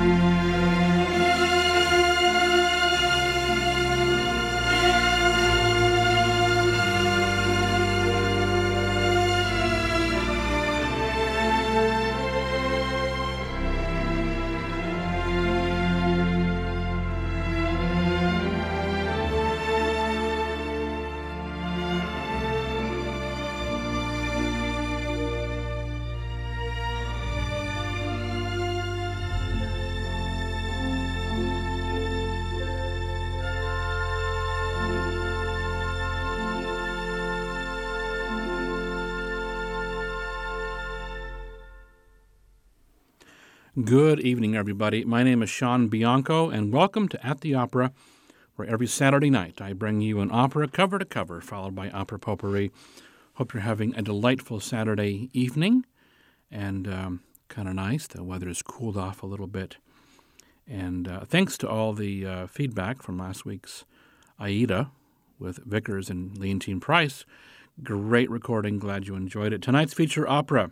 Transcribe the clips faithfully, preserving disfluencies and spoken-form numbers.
Good evening, everybody. My name is Sean Bianco, and welcome to At the Opera, where every Saturday night I bring you an opera cover to cover, followed by opera potpourri. Hope you're having a delightful Saturday evening, and um, kind of nice. The weather has cooled off a little bit. And uh, thanks to all the uh, feedback from last week's Aida with Vickers and Leontine Price. Great recording. Glad you enjoyed it. Tonight's feature opera,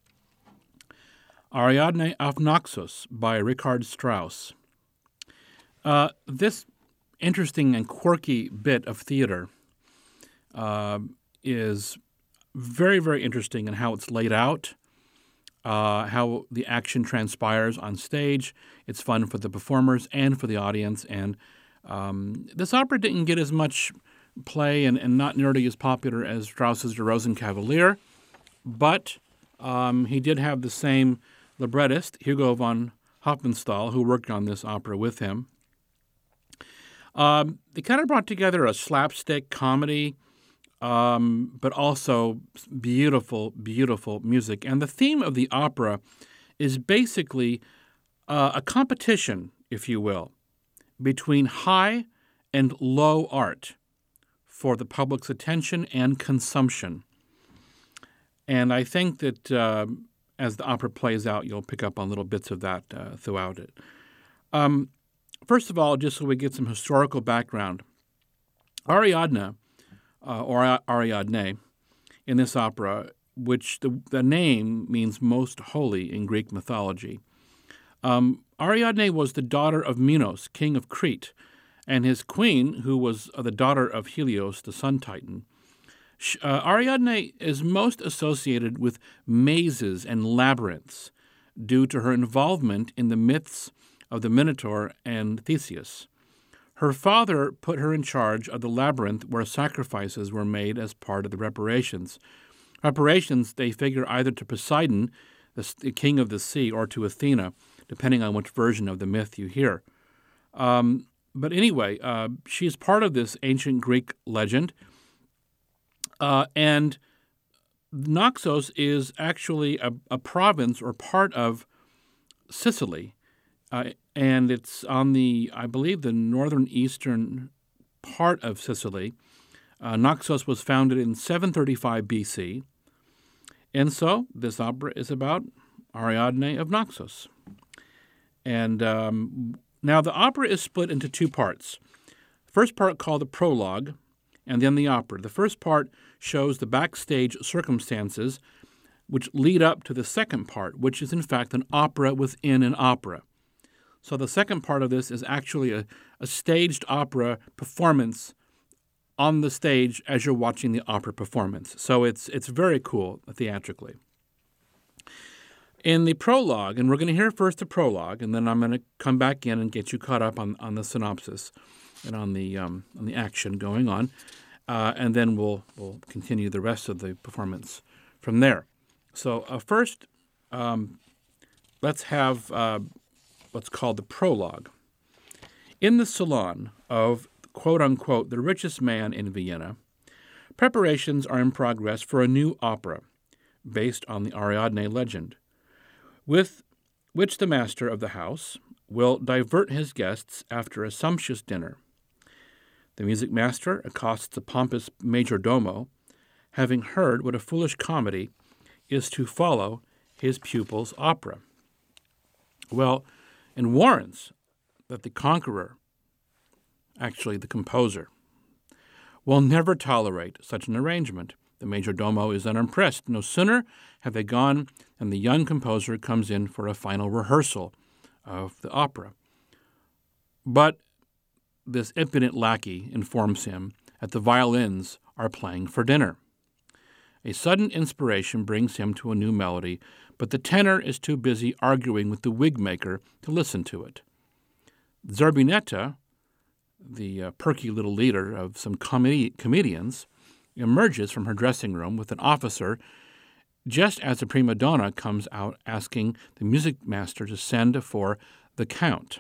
Ariadne of Naxos by Richard Strauss. Uh, this interesting and quirky bit of theater uh, is very, very interesting in how it's laid out, uh, how the action transpires on stage. It's fun for the performers and for the audience. And um, this opera didn't get as much play and, and not nearly as popular as Strauss's Der Rosenkavalier, but um, he did have the same librettist, Hugo von Hofmannsthal, who worked on this opera with him. Um, they kind of brought together a slapstick comedy, um, but also beautiful, beautiful music. And the theme of the opera is basically uh, a competition, if you will, between high and low art for the public's attention and consumption. And I think that uh, as the opera plays out, you'll pick up on little bits of that uh, throughout it. Um, first of all, just so we get some historical background, Ariadne, uh, or Ariadne, in this opera, which the, the name means most holy in Greek mythology. Um, Ariadne was the daughter of Minos, king of Crete, and his queen, who was uh, the daughter of Helios, the sun titan. Uh, Ariadne is most associated with mazes and labyrinths due to her involvement in the myths of the Minotaur and Theseus. Her father put her in charge of the labyrinth where sacrifices were made as part of the reparations. Reparations, they figure either to Poseidon, the, the king of the sea, or to Athena, depending on which version of the myth you hear. Um, but anyway, uh, she is part of this ancient Greek legend. Uh, and Naxos is actually a, a province or part of Sicily, uh, and it's on the, I believe, the northern eastern part of Sicily. Uh, Naxos was founded in seven thirty-five B C, and so this opera is about Ariadne of Naxos. And um, now the opera is split into two parts. The first part called the prologue, and then the opera. The first part shows the backstage circumstances which lead up to the second part, which is in fact an opera within an opera. So the second part of this is actually a, a staged opera performance on the stage as you're watching the opera performance. So it's it's very cool theatrically. In the prologue, and we're going to hear first the prologue, and then I'm going to come back in and get you caught up on, on the synopsis and on the um, on the action going on, uh, and then we'll we'll continue the rest of the performance from there. So uh, first, um, let's have uh, what's called the prologue. In the salon of, quote-unquote, the richest man in Vienna, preparations are in progress for a new opera based on the Ariadne legend, with which the master of the house will divert his guests after a sumptuous dinner. The music master accosts the pompous major domo, having heard what a foolish comedy is to follow his pupil's opera. Well, and warns that the conqueror, actually the composer, will never tolerate such an arrangement. The major domo is unimpressed. No sooner have they gone than the young composer comes in for a final rehearsal of the opera. But this impudent lackey informs him that the violins are playing for dinner. A sudden inspiration brings him to a new melody, but the tenor is too busy arguing with the wig maker to listen to it. Zerbinetta, the uh, perky little leader of some com- comedians, emerges from her dressing room with an officer just as the prima donna comes out asking the music master to send for the count.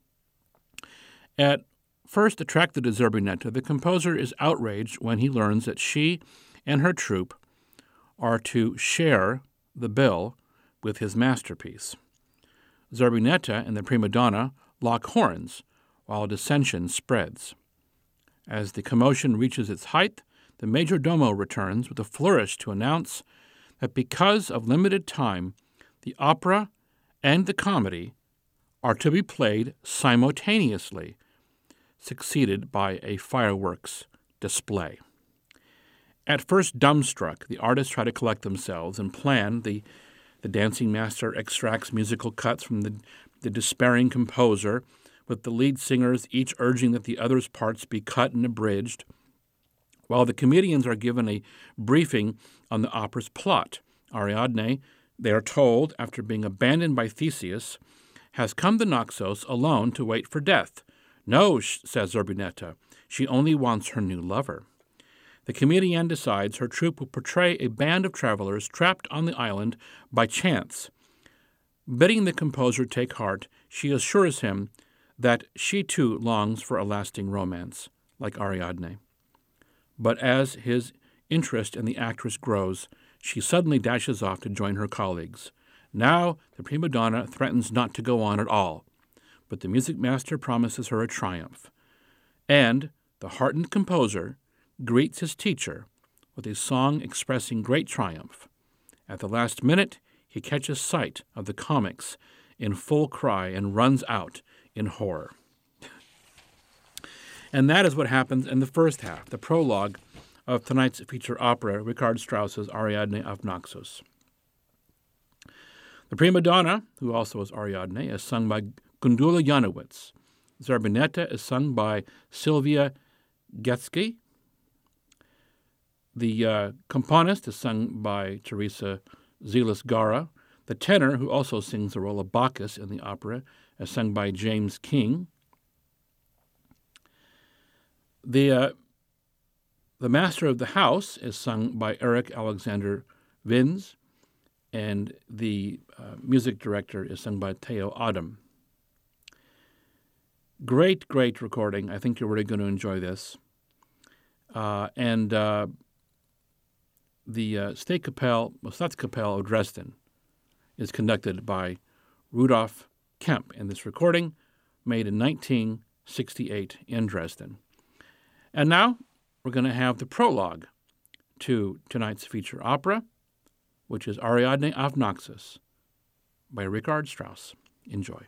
At first attracted to Zerbinetta, the composer is outraged when he learns that she and her troupe are to share the bill with his masterpiece. Zerbinetta and the prima donna lock horns while dissension spreads. As the commotion reaches its height, the major domo returns with a flourish to announce that because of limited time, the opera and the comedy are to be played simultaneously, succeeded by a fireworks display. At first dumbstruck, the artists try to collect themselves and plan. The, the dancing master extracts musical cuts from the, the despairing composer, with the lead singers each urging that the other's parts be cut and abridged, while the comedians are given a briefing on the opera's plot. Ariadne, they are told, after being abandoned by Theseus, has come to Naxos alone to wait for death. No, says Zerbinetta, she only wants her new lover. The comedian decides her troupe will portray a band of travelers trapped on the island by chance. Bidding the composer take heart, she assures him that she too longs for a lasting romance, like Ariadne. But as his interest in the actress grows, she suddenly dashes off to join her colleagues. Now the prima donna threatens not to go on at all, but the music master promises her a triumph. And the heartened composer greets his teacher with a song expressing great triumph. At the last minute, he catches sight of the comics in full cry and runs out in horror. And that is what happens in the first half, the prologue of tonight's feature opera, Richard Strauss's Ariadne of Naxos. The prima donna, who also is Ariadne, is sung by Gundula Janowitz. Zerbinetta is sung by Sylvia Getsky. The uh, componist is sung by Teresa Zelis-Gara. The tenor, who also sings the role of Bacchus in the opera, is sung by James King. The uh, the master of the house is sung by Eric Alexander Vins, and the uh, music director is sung by Theo Adam. Great, great recording. I think you're really going to enjoy this. Uh, and uh, the uh, Staatskapelle, well, Staatskapelle of Dresden is conducted by Rudolf Kemp in this recording, made in nineteen sixty-eight in Dresden. And now we're going to have the prologue to tonight's feature opera, which is Ariadne of Naxos by Richard Strauss. Enjoy.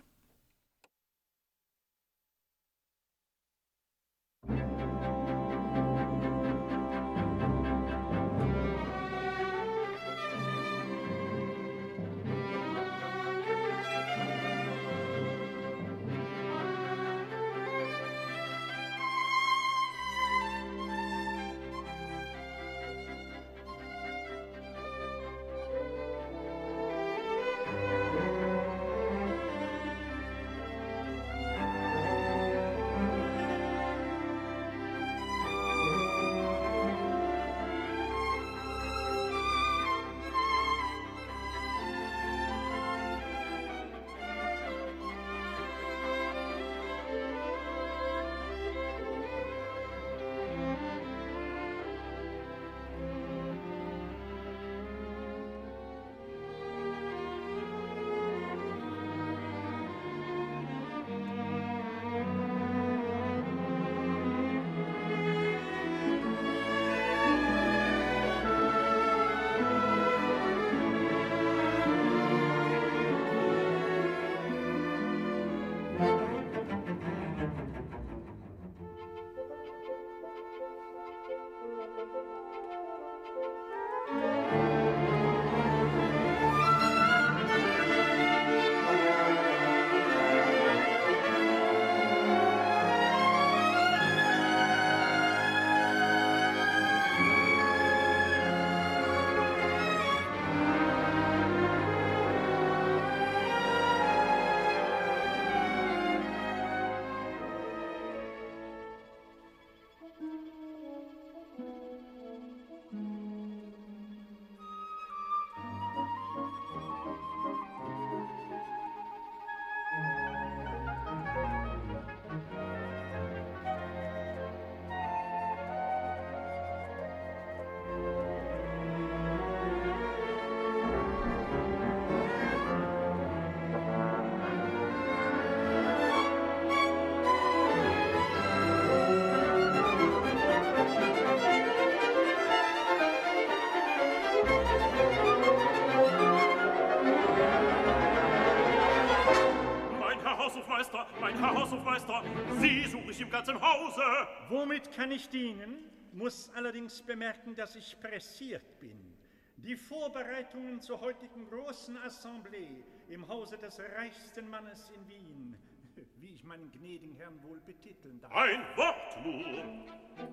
Haushofmeister, mein Herr Haushofmeister, Sie suche ich im ganzen Hause. Womit kann ich dienen? Muss allerdings bemerken, dass ich pressiert bin. Die Vorbereitungen zur heutigen großen Assemblée im Hause des reichsten Mannes in Wien, wie ich meinen gnädigen Herrn wohl betiteln darf. Ein Wort nur.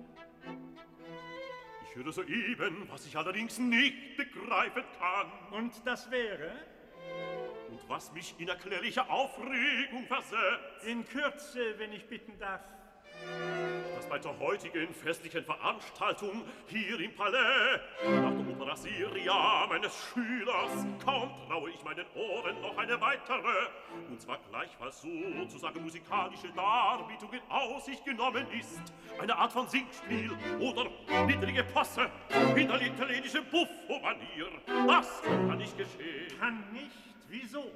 Ich höre soeben, was ich allerdings nicht begreifen kann. Und das wäre? Und was mich in erklärliche Aufregung versetzt. In Kürze, wenn ich bitten darf. Dass bei der heutigen festlichen Veranstaltung hier im Palais nach der Opera Siria meines Schülers kaum traue ich meinen Ohren noch eine weitere, und zwar gleichfalls sozusagen musikalische Darbietung in Aussicht genommen ist. Eine Art von Singspiel oder niedrige Posse in der italienischen Buffo-Manier. Das kann nicht geschehen. Kann nicht? Wieso?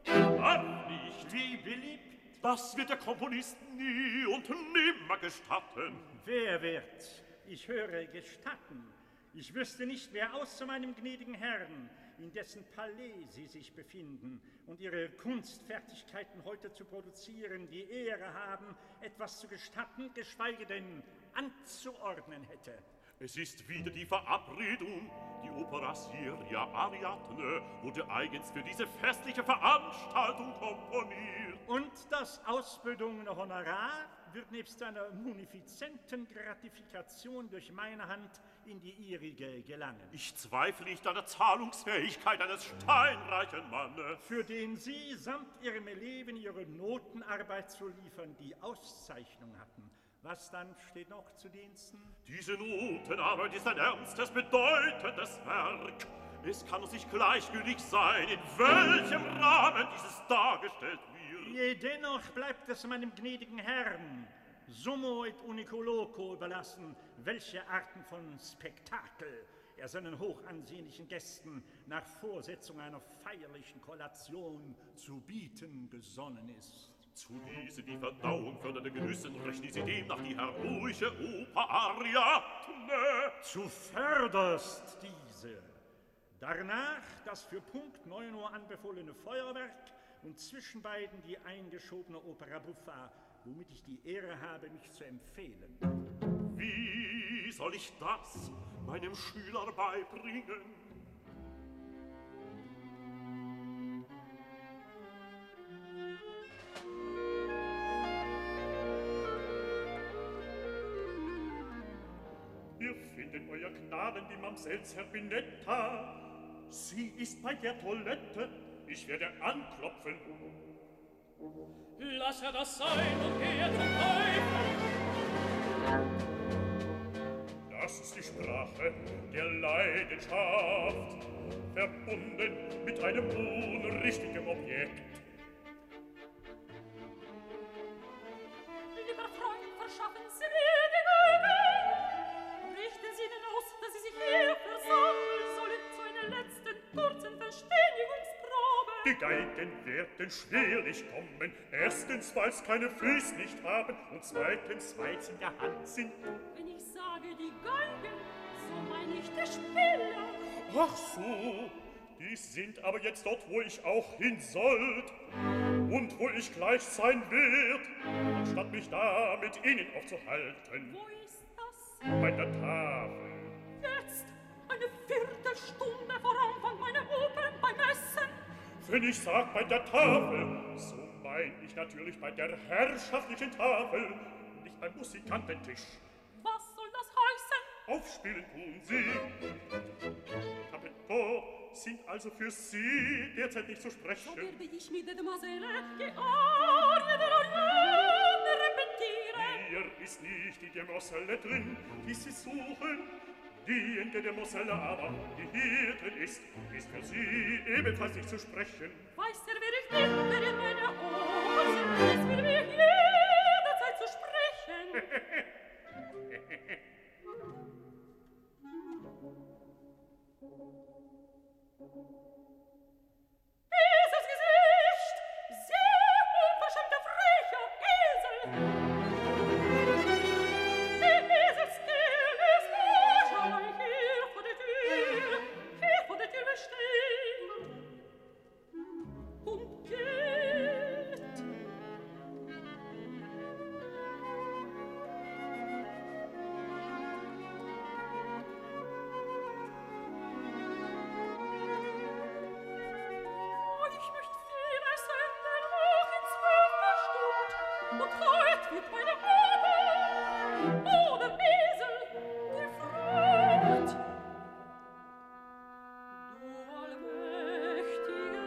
Kann nicht. Wie beliebt? Das wird der Komponist nie und nimmer gestatten. Wer wird? Ich höre gestatten. Ich wüsste nicht, wer außer meinem gnädigen Herrn, in dessen Palais Sie sich befinden und Ihre Kunstfertigkeiten heute zu produzieren, die Ehre haben, etwas zu gestatten, geschweige denn anzuordnen hätte. Es ist wieder die Verabredung. Die Opera Siria Ariadne wurde eigens für diese festliche Veranstaltung komponiert. Und das ausbedungene Honorar wird nebst einer munifizenten Gratifikation durch meine Hand in die ihrige gelangen. Ich zweifle nicht an der Zahlungsfähigkeit eines steinreichen Mannes, für den Sie samt Ihrem Leben Ihre Notenarbeit zu liefern die Auszeichnung hatten. Was dann steht noch zu Diensten? Diese Notenarbeit ist ein ernstes, bedeutendes Werk. Es kann uns nicht gleichgültig sein, in welchem Rahmen dieses dargestellt wird. Jedennoch bleibt es meinem gnädigen Herrn, summo et unico loco überlassen, welche Arten von Spektakel er seinen hochansehnlichen Gästen nach Vorsetzung einer feierlichen Kollation zu bieten gesonnen ist. Zu diese die Verdauung fördernde Genüssen rechnen Sie demnach die heroische Oper Ariadne. Zuvörderst diese. Danach das für Punkt neun Uhr anbefohlene Feuerwerk und zwischen beiden die eingeschobene Opera Buffa, womit ich die Ehre habe, mich zu empfehlen. Wie soll ich das meinem Schüler beibringen? Wir finden, euer Gnaden, die Mamsell Zerbinetta. Sie ist bei der Toilette. Ich werde anklopfen. Lass er das sein und geh zum Teufel. Das ist die Sprache der Leidenschaft, verbunden mit einem unrichtigen Objekt. Lieber Freund, verschaffen Sie mir Genüge. Richten Sie denn aus, dass Sie sich hier versammeln sollen zu einer letzten kurzen Verständigungsprobe. Die Geigen werden schwerlich kommen. Erstens, weil sie keine Füße nicht haben und zweitens, weil sie in der Hand sind. Wenn ich sage die Geigen, so meine ich der Spieler. Ach so, die sind aber jetzt dort, wo ich auch hin sollt und wo ich gleich sein wird, anstatt mich da mit ihnen aufzuhalten. Wo ist das? Bei der Tafel. Jetzt, eine Viertelstunde vor Anfang meiner Opern beim Essen. Wenn ich sag bei der Tafel, so mein ich natürlich bei der herrschaftlichen Tafel, nicht beim Musikantentisch. Was soll das heißen? Aufspielen tun sie. Capetto sind also für Sie derzeit nicht zu sprechen. So werde ich mit der Demoiselle die Arie der Ariadne repetieren. Hier ist nicht die Demoiselle drin, die Sie suchen. Diejenige Demoiselle aber, die hier drin ist, ist für Sie ebenfalls nicht zu sprechen. Weiß er, wer ich bin, wer in meiner Oper sind, es will mir jederzeit zu sprechen. Esels Gesicht, sehr unverschämter, frecher Esel. Esels Kehl ist wahrscheinlich hier vor der Tür, hier vor der Tür bestehen. Und geht, und heut wird meine Oper oder Esel gefreut. Du allmächtiger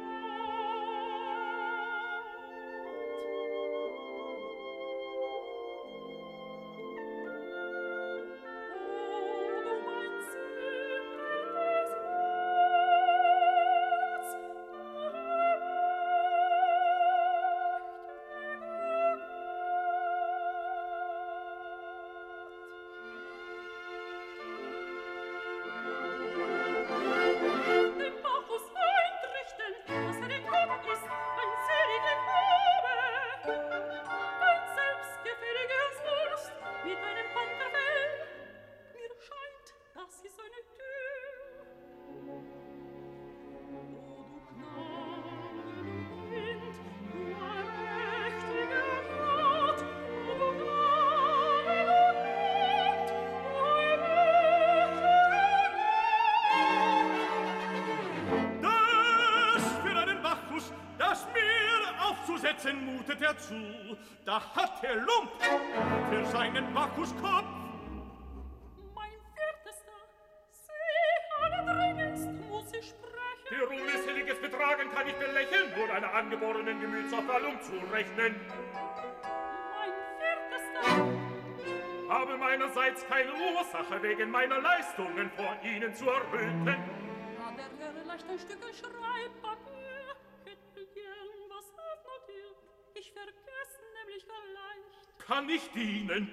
mutet er zu, da hat er Lump für seinen Bacchuskopf. Mein Wertester, sieh, allerdringendst muss ich sprechen. Für unmisseliges Betragen kann ich belächeln, nur einer angeborenen Gemütsaufwallung zurechnen. Mein Wertester, habe meinerseits keine Ursache, wegen meiner Leistungen vor Ihnen zu erröten. an der Herr leicht ein Stück Schreibpapier, hätte gern was aufnotiert. Ich vergesse nämlich gar leicht. Kann ich dienen?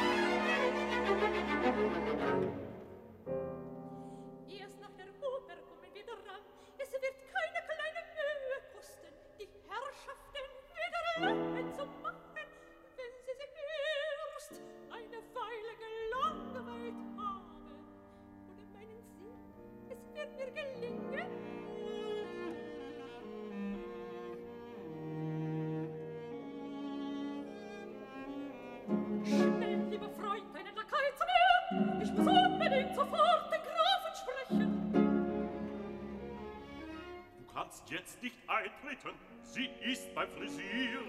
Erst nach der Oper kommen wir dran. Es wird keine kleine Mühe kosten, die Herrschaften wieder lachen zu machen, wenn sie sich erst eine Weile gelangweilt haben. Oder meinen Sie, es wird mir gelingen? Schnell, lieber Freund, einen Lakai zu mir! Ich muss unbedingt sofort den Grafen sprechen! Du kannst jetzt nicht eintreten. Sie ist beim Frisieren.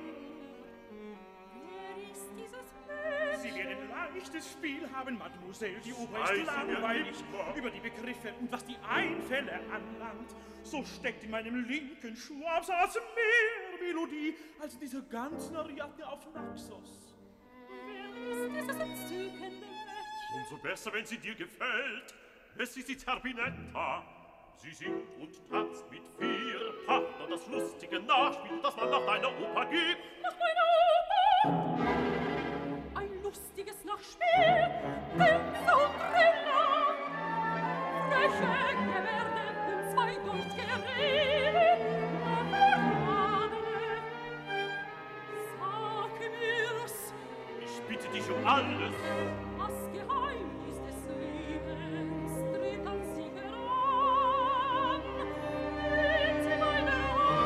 Wer ist dieses Mädchen? Sie werden leichtes Spiel haben, Mademoiselle. Die Oper Weiß ist ich langweilig immer. über die Begriffe. Und was die Einfälle anlangt, so steckt in meinem linken Schwabsatz mehr Melodie als in dieser ganzen Ariadne auf Naxos. Wer ist dieses entzückende Mädchen? Umso besser, wenn sie dir gefällt. Es ist die Zerbinetta. Sie singt und tanzt mit vier Partnern das lustige Nachspiel, das man nach deiner Oper gibt. Nach meiner Oper! Ein lustiges Nachspiel, Tänze und Triller, freche Gebärden und zweideutig Gerede. Marianne, sag mir's, Ich bitte dich um alles. das Geheimnis des Lebens tritt an sie heran. Nehmen Sie meine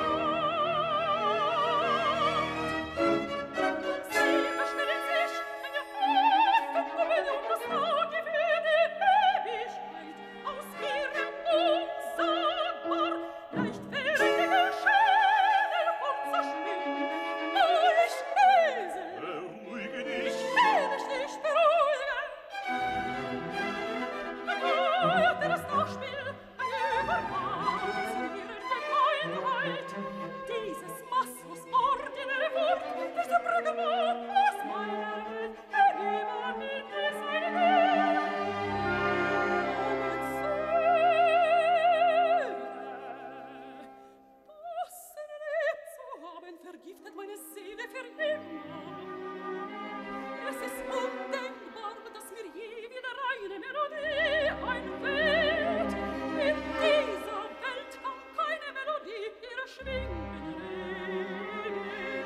Hand. Sie verstellen sich eine Hoffnung und das Tage für die Ewigkeit. Aus ihrem unsagbar leichtfertige Schädel fortzuschwingen. Oh, ich Esel! Beruhige dich. will mich nicht beruhigen. Hörte das Nachspiel ein Übermaß in ihrer Gemeinheit. Dieses maßlos ordinäre Wort ist der Brüggemann aus meiner Welt. Niemand in seine Welt. Und Söhne, das erlebt zu haben, vergiftet meine Seele für immer. Es ist undenkbar, dass mir je wieder eine Melodie einfällt. In dieser Welt kann keine Melodie ihre Schwingen reden.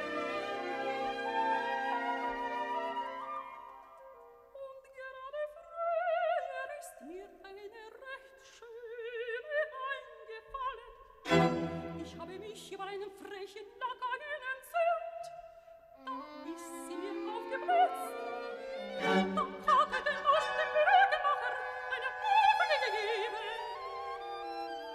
Und gerade früher ist mir eine recht schöne eingefallen. Ich habe mich über einen frechen Lakai entzündet. Da ist sie mir aufgeplatzt. Da hat er den Ost dem Lügenmacher eine Hilfe gegeben.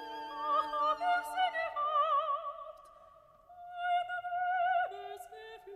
Da hat er sie gehabt, eine Liebesgefühl.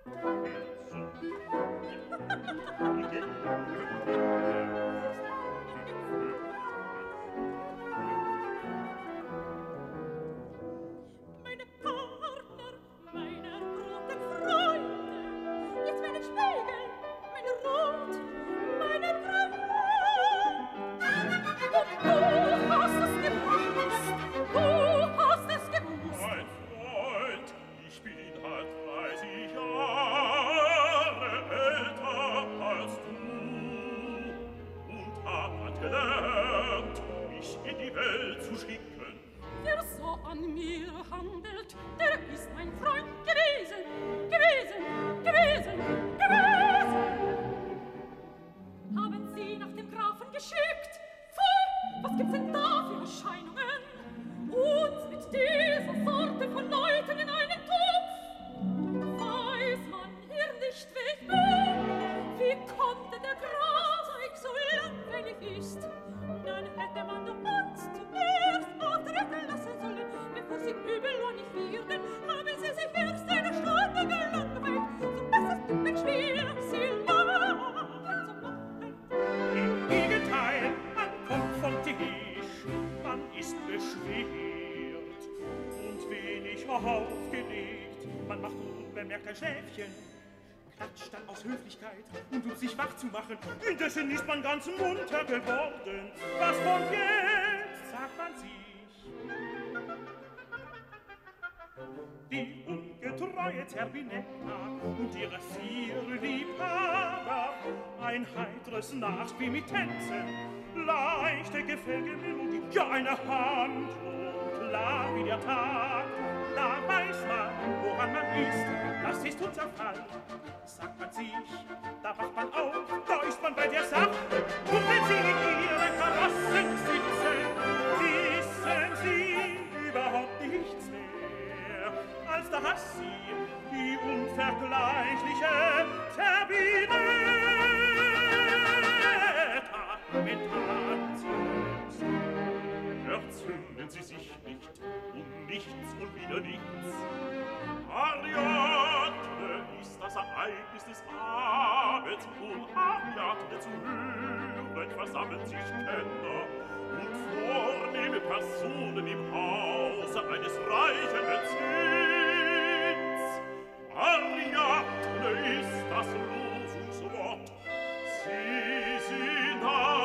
Meine Partner, meine roten Freunde, jetzt meinen Spiegel, meine Rot, meine Grün. Und du hast es gewusst, du hast es gewusst. Mein Freund, ich bin halt dreißig Jahre älter als du und hab halt gelernt, mich in die Welt zu schicken. Wer so an mir handelt, der ist mein Freund gewesen, gewesen, gewesen, gewesen. Haben Sie nach dem Grafen geschickt? Pfui, was gibt's denn da für Erscheinungen? Uns mit dieser Sorte von Leuten in einen Topf. Weiß man hier nicht, wer ich bin? Wie konnte der Graf so langweilig ist? Dann hätte man doch uns zuerst abtreten lassen sollen, bevor sie übel und nicht werden, haben sie sich erst eine Stunde gelangweilt. So besser ein Spiel, sie machen zu machen. Im Gegenteil, man kommt vom Tisch, man ist beschwert und wenig aufgelegt. Man macht unbemerkt ein Schläfchen, klatscht dann aus Höflichkeit und um sich wach zu machen. Indessen ist man ganz munter geworden. Was kommt jetzt, sagt man sich. Die ungetreue Zerbinetta und ihre vier Liebhaber, ein heitres Nachspiel mit Tänzen, leichte Gefälgemelodie, ja eine Handlung, klar wie der Tag. Da weiß man, woran man ist, das ist unser Fall. Sagt man sich, da wacht man auf, da ist man bei der Sache. Und wenn sie in ihren Karossen sitzen, wissen sie überhaupt nichts mehr, als da hast sie die unvergleichliche Zerbinetta mit Tanzens. Erzünden Sie sich nicht um nichts und wieder nichts. Ariadne ist das Ereignis des Abends, um Ariadne zu hören, versammeln sich Kenner und vornehme Personen im Hause eines reichen Bezirks. Ariadne ist das Losungswort, sie sind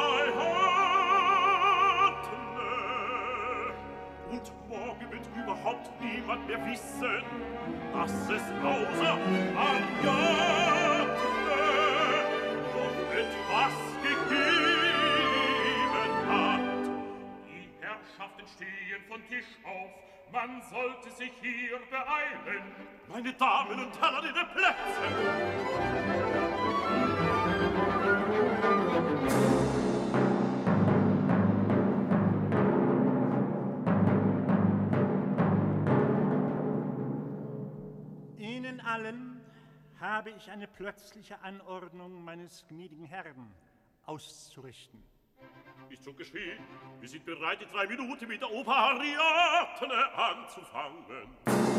Ariadne. Und morgen wird überhaupt niemand mehr wissen, dass es außer Ariadne noch etwas gegeben hat. Die Herrschaften stehen von Tisch auf, man sollte sich hier beeilen. Meine Damen und Herren in den Plätzen! Ihnen allen habe ich eine plötzliche Anordnung meines gnädigen Herrn auszurichten. Ist schon geschehen. Wir sind bereit, in drei Minuten mit der Oper Ariadne anzufangen.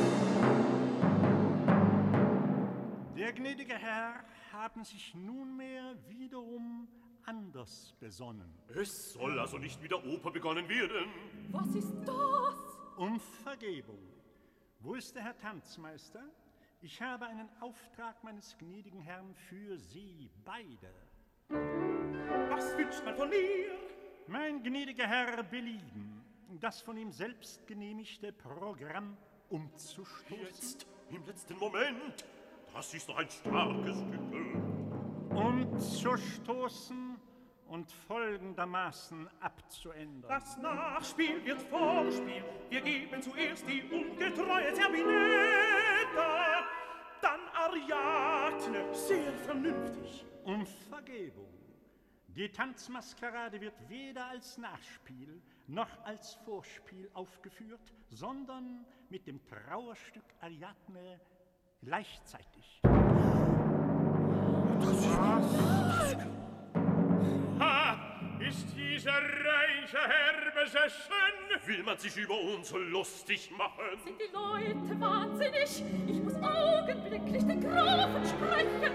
Der gnädige Herr haben sich nunmehr wiederum anders besonnen. Es soll also nicht mit der Oper begonnen werden. Was ist das? Um Vergebung. Wo ist der Herr Tanzmeister? Ich habe einen Auftrag meines gnädigen Herrn für Sie beide. Was wünscht man von mir? Mein gnädiger Herr Belieben, das von ihm selbst genehmigte Programm umzustoßen. Jetzt, im letzten Moment. Das ist doch ein starkes Stück. Umzustoßen und folgendermaßen abzuändern. Das Nachspiel wird Vorspiel. Wir geben zuerst die ungetreue Zerbinetta, dann Ariadne, sehr vernünftig. Um Vergebung. Die Tanzmaskerade wird weder als Nachspiel noch als Vorspiel aufgeführt, sondern mit dem Trauerstück Ariadne gleichzeitig. Das ist was? Ha! Ist dieser reiche Herr Will man sich über uns lustig machen? Sind die Leute wahnsinnig? Ich muss augenblicklich den Grafen sprechen.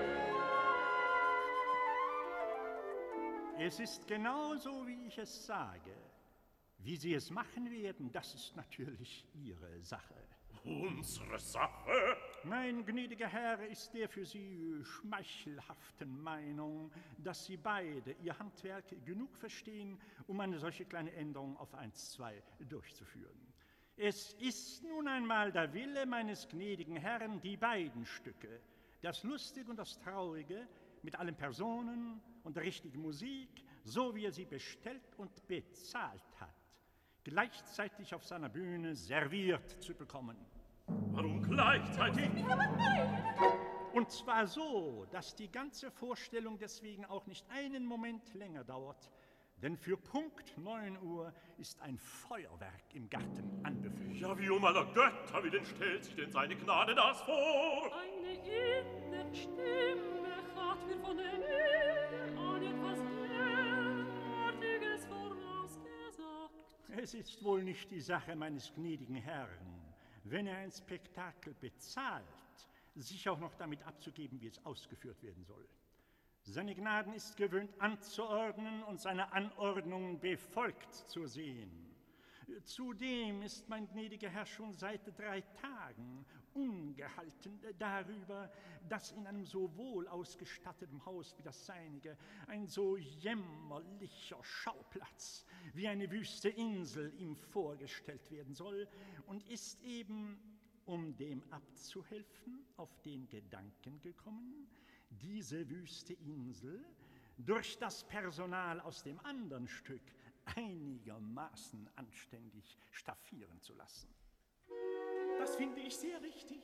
Es ist genauso, wie ich es sage. Wie Sie es machen werden, das ist natürlich Ihre Sache. Unsere Sache? Mein gnädiger Herr ist der für Sie schmeichelhaften Meinung, dass Sie beide Ihr Handwerk genug verstehen, um eine solche kleine Änderung auf eins zwei durchzuführen. Es ist nun einmal der Wille meines gnädigen Herrn, die beiden Stücke, das Lustige und das Traurige, mit allen Personen und der richtigen Musik, so wie er sie bestellt und bezahlt hat, gleichzeitig auf seiner Bühne serviert zu bekommen. Warum gleichzeitig? Und zwar so, dass die ganze Vorstellung deswegen auch nicht einen Moment länger dauert, denn für Punkt neun Uhr ist ein Feuerwerk im Garten anbefohlen. Ja, wie um aller Götter willen stellt sich denn seine Gnade das vor? Eine innere Stimme hat mir von der Nähe an etwas Derartiges vorausgesagt. Es ist wohl nicht die Sache meines gnädigen Herrn, wenn er ein Spektakel bezahlt, sich auch noch damit abzugeben, wie es ausgeführt werden soll. Seine Gnaden ist gewöhnt anzuordnen und seine Anordnungen befolgt zu sehen. Zudem ist mein gnädiger Herr schon seit drei Tagen ungehalten darüber, dass in einem so wohl ausgestatteten Haus wie das seinige ein so jämmerlicher Schauplatz wie eine wüste Insel ihm vorgestellt werden soll und ist eben, um dem abzuhelfen, auf den Gedanken gekommen, diese wüste Insel durch das Personal aus dem anderen Stück einigermaßen anständig staffieren zu lassen. Das finde ich sehr richtig.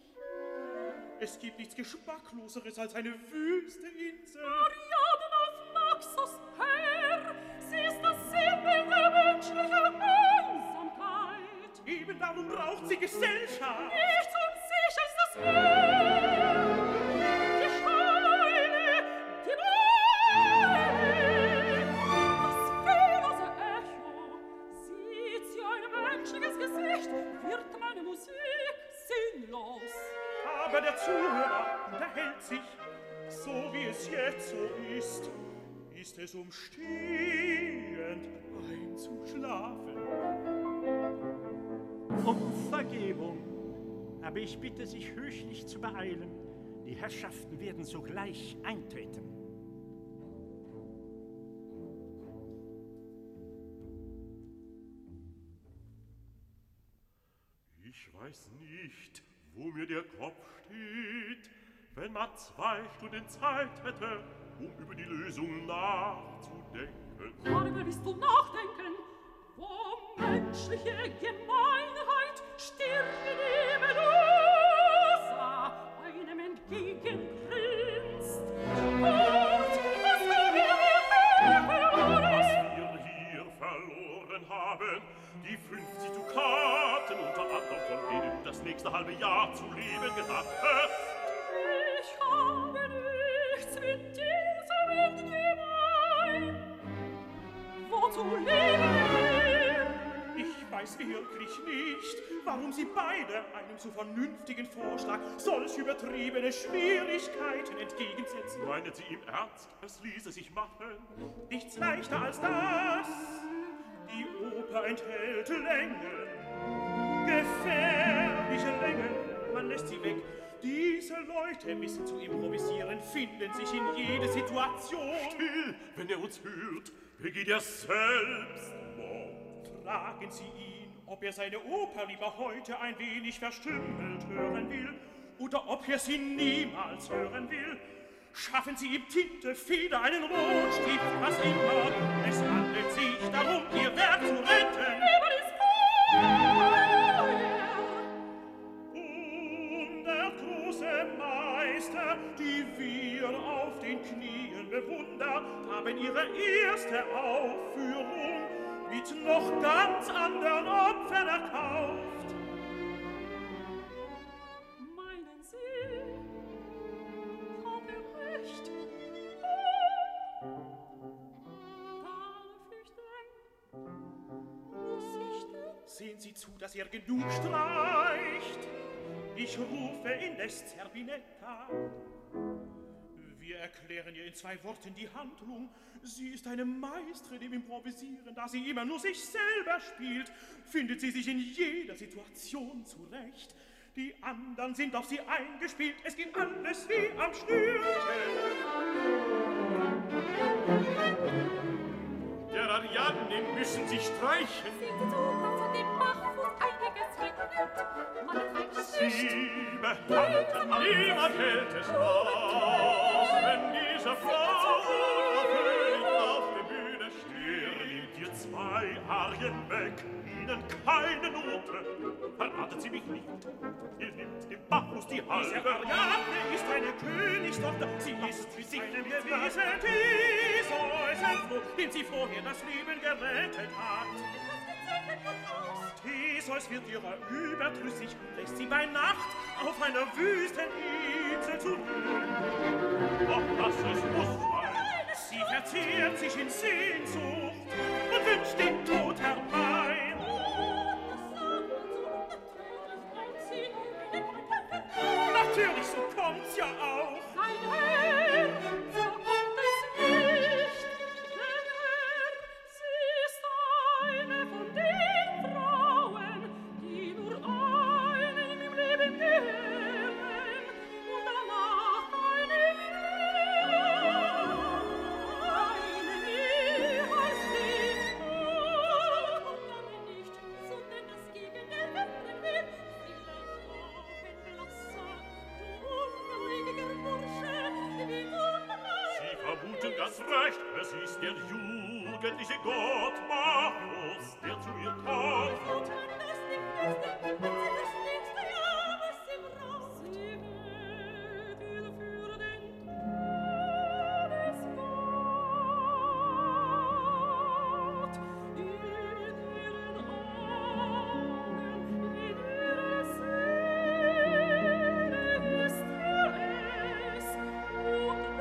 Es gibt nichts Geschmackloseres als eine wüste Insel. Ariadne auf Naxos, Herr, sie ist das Sinnbild der menschlichen Einsamkeit. Eben darum braucht sie Gesellschaft. Nichts Unsicherstes mehr. Die Steine, die Bäume, das fehllose Echo. Sieht sie ein menschliches Gesicht, wird meine Musik sinnlos. Aber der Zuhörer unterhält sich, so wie es jetzt so ist, ist es umstehend einzuschlafen. Um Vergebung, aber ich bitte sich höchlich zu beeilen. Die Herrschaften werden sogleich eintreten. Ich weiß nicht, wo mir der Kopf steht, wenn man zwei Stunden Zeit hätte, um über die Lösung nachzudenken. Darüber willst du nachdenken, wo menschliche Gemeinheit stirbt in Medusa, einem entgegengrinst. Gott, was wir hier verloren, Was wir hier verloren haben, die fünfzig Dukaten unter anderem, von denen du das nächste halbe Jahr zu leben gedacht hast. ich habe nichts mit dieser Welt gemein. Wozu leben wir? Ich weiß wirklich nicht, warum Sie beide einem so vernünftigen Vorschlag solch übertriebene Schwierigkeiten entgegensetzen. Meinen Sie im Ernst, es ließe sich machen? Nichts leichter als das. Die Oper enthält Längen, gefährliche Längen. Man lässt sie weg. Diese Leute wissen zu improvisieren, finden sich in jede Situation. Still, wenn er uns hört, begeht er Selbstmord. Fragen Sie ihn, ob er seine Oper lieber heute ein wenig verstümmelt hören will oder ob er sie niemals hören will. Schaffen Sie ihm Tinte, Feder, einen Rotstift, was immer. Es handelt sich darum, Ihr Werk zu retten. Lieber ist Feuer. Und der große Meister, die wir auf den Knien bewundert, haben ihre erste Aufführung mit noch ganz anderen Opfern erkauft. Meinen Sie, hat er recht? Darf ich denn sehen Sie zu, dass er genug streicht. Ich rufe indes Zerbinetta. Wir erklären ihr in zwei Worten die Handlung. Sie ist eine Meisterin im Improvisieren. Da sie immer nur sich selber spielt, findet sie sich in jeder Situation zurecht. Die anderen sind auf sie eingespielt. Es geht alles wie am Schnürchen. Der Ariadne müssen Sie streichen. Sehen Sie zu, dass an dem Bachfuß einiges wegnimmt. Man trägt es nicht. Sie behalten, niemand hält es aus. Wenn diese Frau unerfüllt auf der Bühne steht, nehmt ihr zwei Arien weg, ihnen keine Note. Verratet sie mich nicht. Ihr nimmt dem Bacchus die Diese halbe. Ariadne ist eine Königstochter. Sie ist wie sich einem bewiesen Theseus entfloh, dem sie vorher das Leben gerettet hat. Theseus wird ihrer überdrüssig und lässt sie bei Nacht auf einer Wüsteninsel zurück. Doch das es muss sein. Sie verzehrt sich in Sehnsucht und wünscht den Tod herbei. Natürlich, so kommt's ja auch. Nein, Herr, so kommt es nicht. Denn Herr, sie ist eine von den Frauen, die nur einem im Leben gehören und danach eine mehr. Eine mehr als sie. Und dann nicht, sondern das Gegenteil werden wir. Vielleicht auch ein blasser, unruhiger Bursche, wie du meinst. Sie vermuten ganz recht, es ist der jugendliche Gott Bacchus, der zu ihr kommt. So kann das nicht wissen, wenn sie das nächste Jahr, was sie braucht. Sie wird ihr für den Todesgott in ihren Augen, in ihrer Seele ist er es und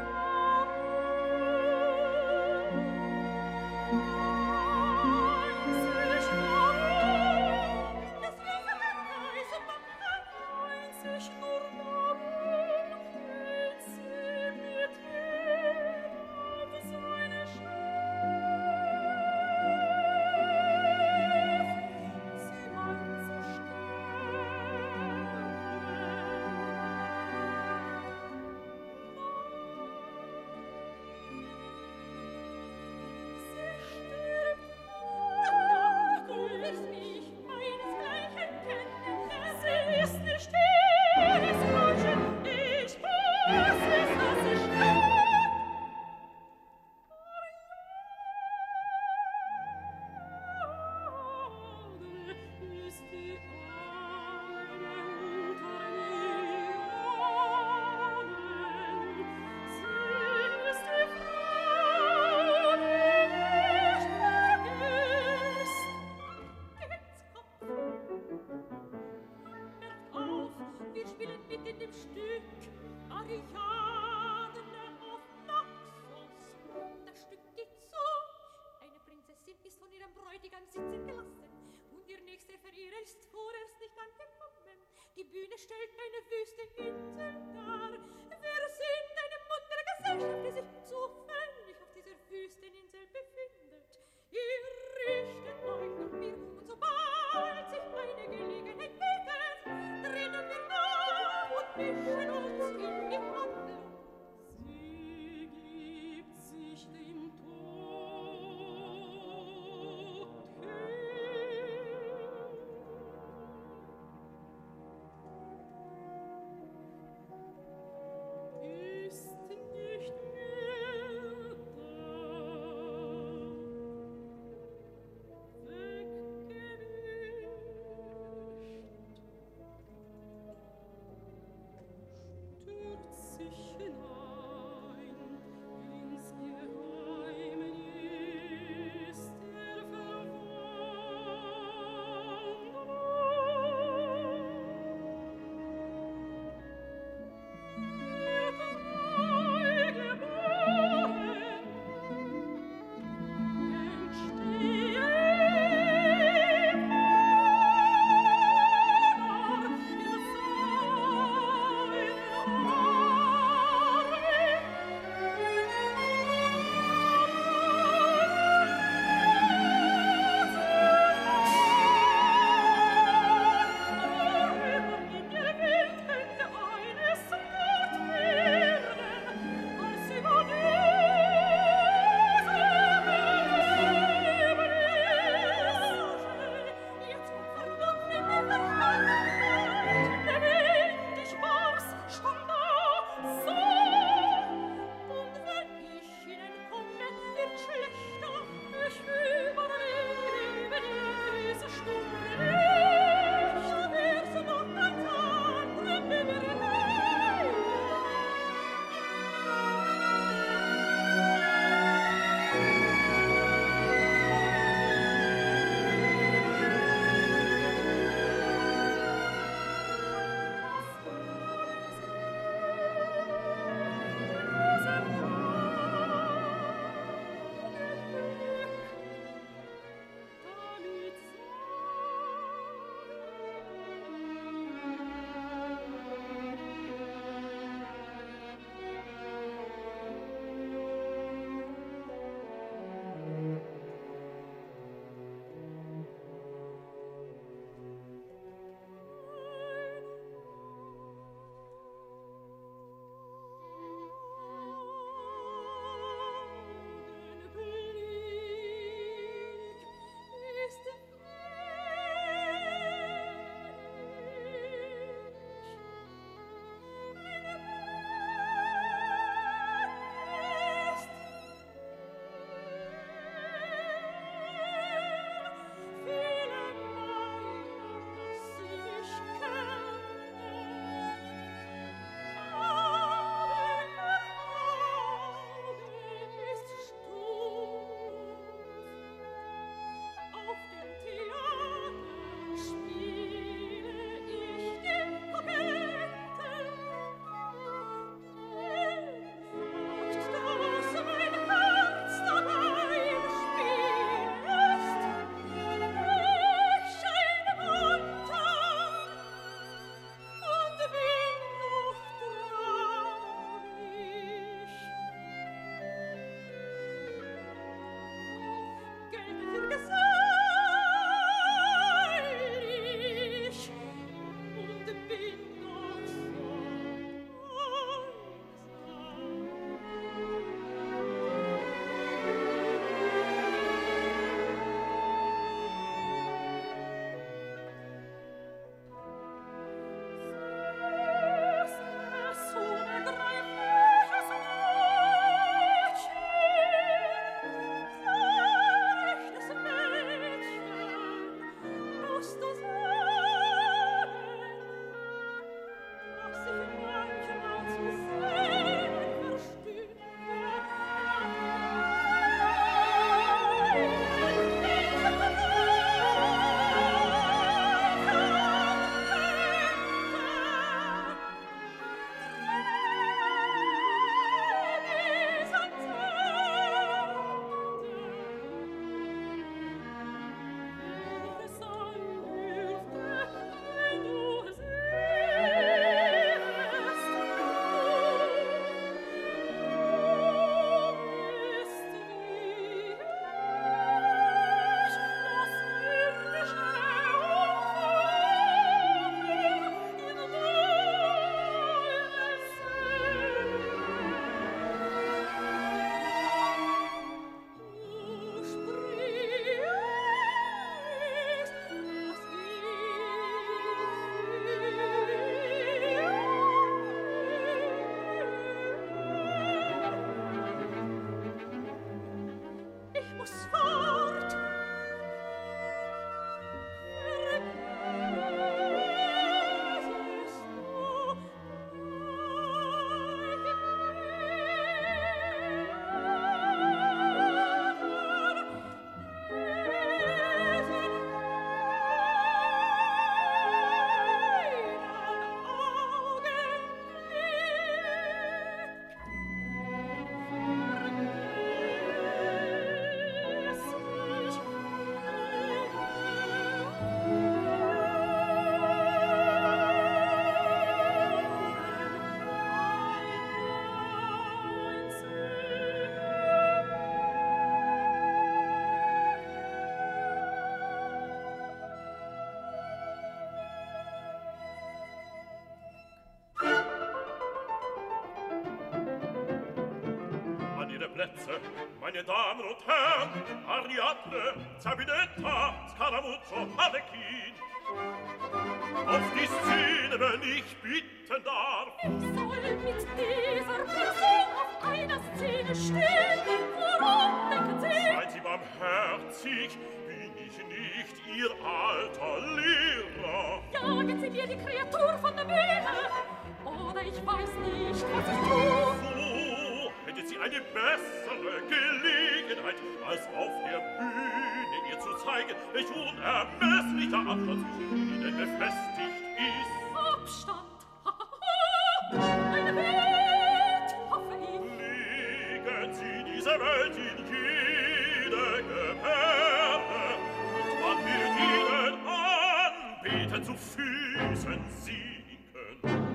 Plätze, meine Damen und Herren, Ariadne, Zabinetta, Scaramuccio, Harlekin. Auf die Szene, wenn ich bitten darf. Ich soll mit dieser Person auf einer Szene stehen. Worum denken Sie? Seien Sie barmherzig, bin ich nicht Ihr alter Lehrer. Jagen Sie mir die Kreatur von der Bühne, oder ich weiß nicht, was ich tue. So hätte sie eine bessere Gelegenheit, als auf der Bühne ihr zu zeigen, welch unermesslicher Abstand zwischen ihnen befestigt ist. Abstand? Eine Welt, hoffe ich. Legen Sie diese Welt in jede Gebärde, und man wird ihnen anbeten zu Füßen sinken.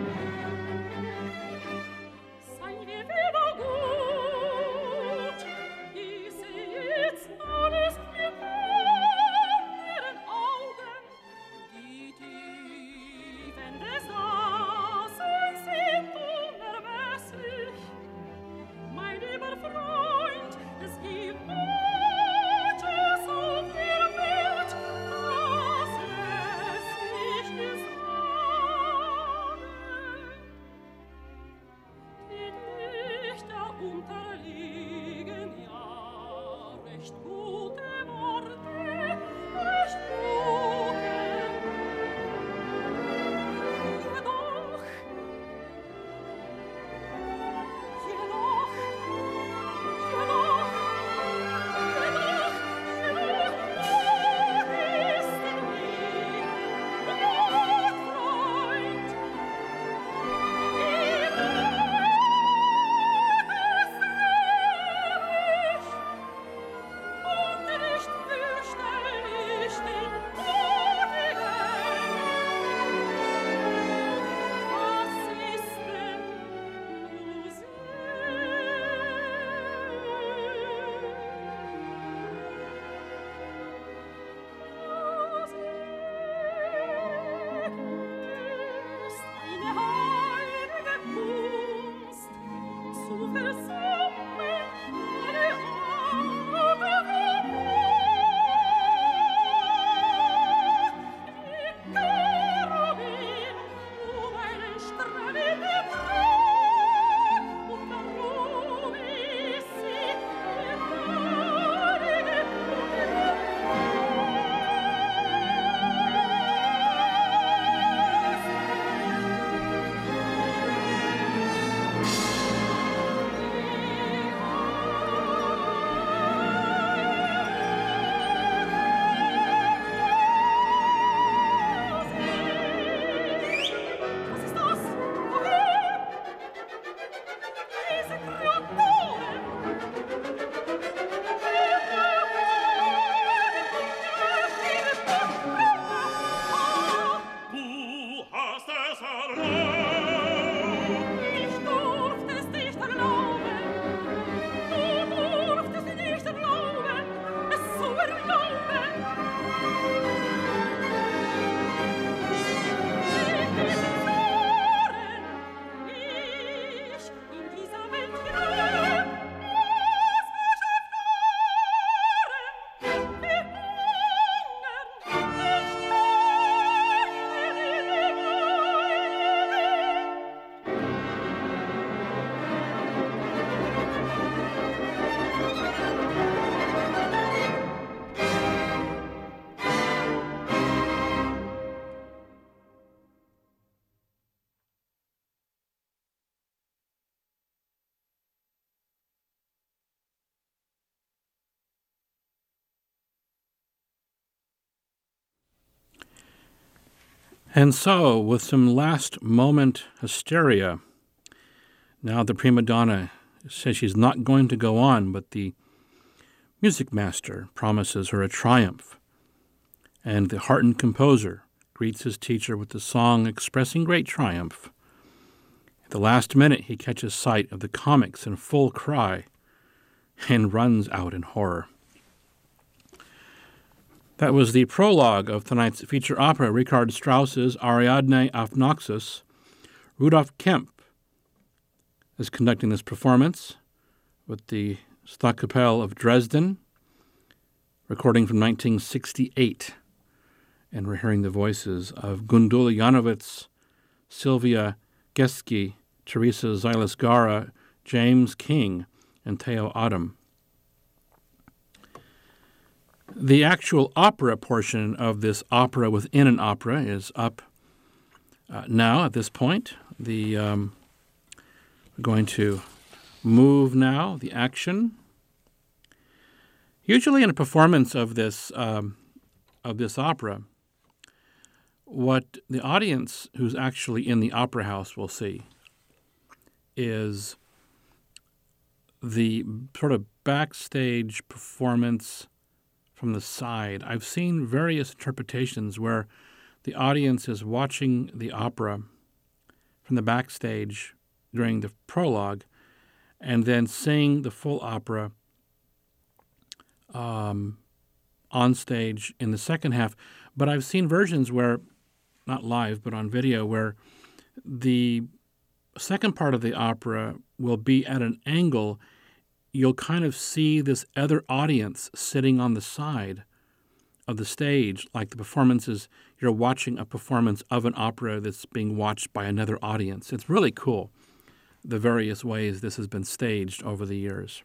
Sei mir wieder gut, ich seh jetzt alles mit ihren Augen. Die Tiefen des Wassers sind unermesslich. Mein lieber Freund, es gibt manches auf der Welt, das es nicht ist. Die Dichter unterliegen ja recht gute Worte, recht kluge. Jedoch, jedoch, jedoch, jedoch, jedoch, was ist denn wie, mein Freund? Und nicht fürchterlich den Mutigen. Was ist denn Musik? Musik ist eine heilige Kunst, zu versammeln alle Augen. Wie Cherubim um einen strahlenden Thron, und darum ist sie die heilige Was ist das? Woher? Diese Kreaturen! Du hast es erlaubt. Ich durfte es nicht erlauben. Du durftest es nicht erlauben, es zu erlauben. In diesen Jahren, ich in dieser Welt hinein, muss mich erfahren, wie hungern nicht meine Liebe. And so, with some last-moment hysteria, now the prima donna says she's not going to go on, but the music master promises her a triumph. And the heartened composer greets his teacher with a song expressing great triumph. At the last minute, he catches sight of the comics in full cry and runs out in horror. That was the prologue of tonight's feature opera, Richard Strauss's Ariadne auf Naxos. Rudolf Kemp is conducting this performance with the Stadtkapelle of Dresden, recording from nineteen sixty-eight. And we're hearing the voices of Gundula Janowitz, Sylvia Geske, Teresa Zylis-Gara, James King, and Theo Adam. The actual opera portion of this opera within an opera is up uh, now at this point. The um, we're going to move now, the action. Usually in a performance of this um, of this opera, what the audience who's actually in the opera house will see is the sort of backstage performance from the side. I've seen various interpretations where the audience is watching the opera from the backstage during the prologue and then seeing the full opera um, on stage in the second half. But I've seen versions where, not live, but on video, where the second part of the opera will be at an angle. You'll kind of see this other audience sitting on the side of the stage, like the performances. You're watching a performance of an opera that's being watched by another audience. It's really cool, the various ways this has been staged over the years.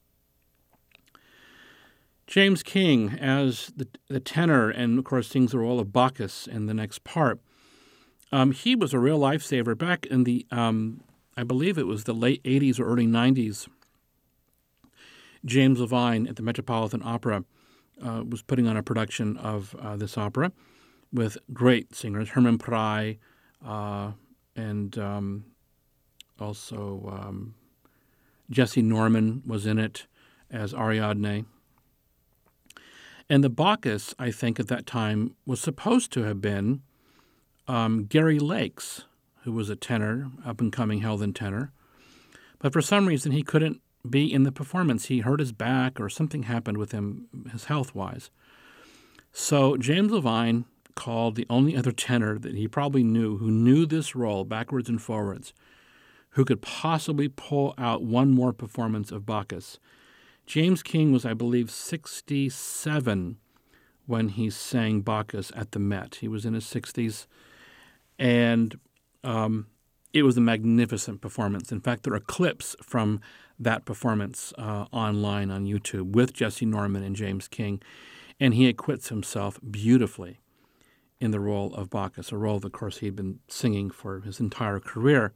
James King as the, the tenor, and of course sings the role of Bacchus in the next part. Um, he was a real lifesaver back in the, um, I believe it was the late eighties or early nineties. James Levine at the Metropolitan Opera uh, was putting on a production of uh, this opera with great singers, Hermann Prey, uh, and um, also um, Jesse Norman was in it as Ariadne. And the Bacchus, I think, at that time was supposed to have been um, Gary Lakes, who was a tenor, up-and-coming Helden tenor. But for some reason, he couldn't be in the performance. He hurt his back or something happened with him, his health-wise. So James Levine called the only other tenor that he probably knew, who knew this role backwards and forwards, who could possibly pull out one more performance of Bacchus. James King was, I believe, sixty-seven when he sang Bacchus at the Met. He was in his sixties, and um, it was a magnificent performance. In fact, there are clips from that performance uh, online on YouTube with Jesse Norman and James King, and he acquits himself beautifully in the role of Bacchus, a role that, of course, he'd been singing for his entire career.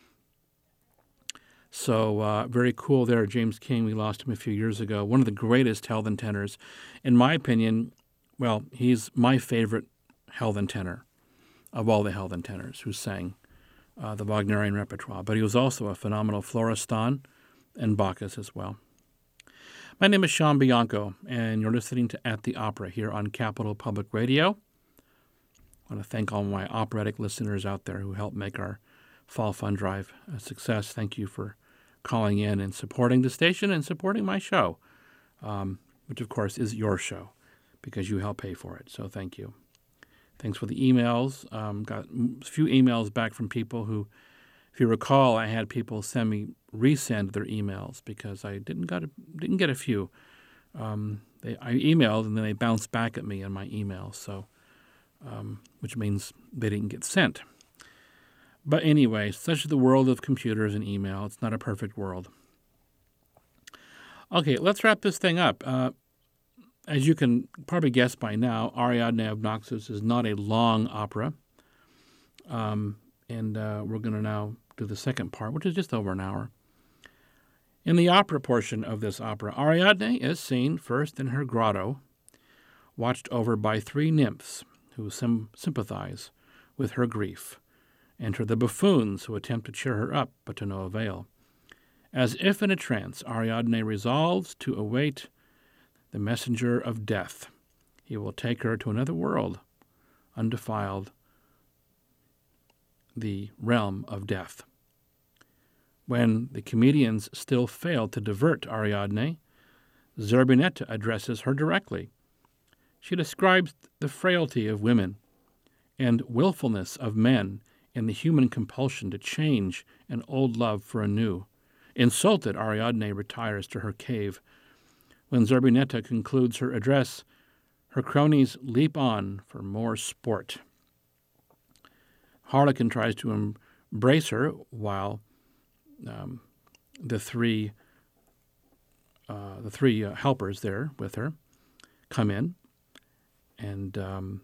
So uh, very cool there. James King, we lost him a few years ago. One of the greatest Helden tenors. In my opinion, well, he's my favorite Helden tenor of all the Helden tenors who sang uh, the Wagnerian repertoire. But he was also a phenomenal Florestan and Bacchus as well. My name is Sean Bianco, and you're listening to At the Opera here on Capital Public Radio. I want to thank all my operatic listeners out there who helped make our Fall Fund Drive a success. Thank you for calling in and supporting the station and supporting my show, um, which, of course, is your show because you help pay for it. So thank you. Thanks for the emails. Um, got a few emails back from people who, if you recall, I had people send me, resend their emails because I didn't got a, didn't get a few. Um, they, I emailed and then they bounced back at me on my email, so um, which means they didn't get sent. But anyway, such is the world of computers and email. It's not a perfect world. Okay, let's wrap this thing up. Uh, as you can probably guess by now, Ariadne of Naxos is not a long opera. Um, and uh, we're going to now do the second part, which is just over an hour. In the opera portion of this opera, Ariadne is seen first in her grotto, watched over by three nymphs who sim- sympathize with her grief. Enter the buffoons who attempt to cheer her up, but to no avail. As if in a trance, Ariadne resolves to await the messenger of death. He will take her to another world, undefiled, the realm of death. When the comedians still fail to divert Ariadne, Zerbinetta addresses her directly. She describes the frailty of women and willfulness of men and the human compulsion to change an old love for a new, Insulted, Ariadne retires to her cave. When Zerbinetta concludes her address, her cronies leap on for more sport. Harlequin tries to embrace her while um, the three uh, the three uh, helpers there with her come in, and um,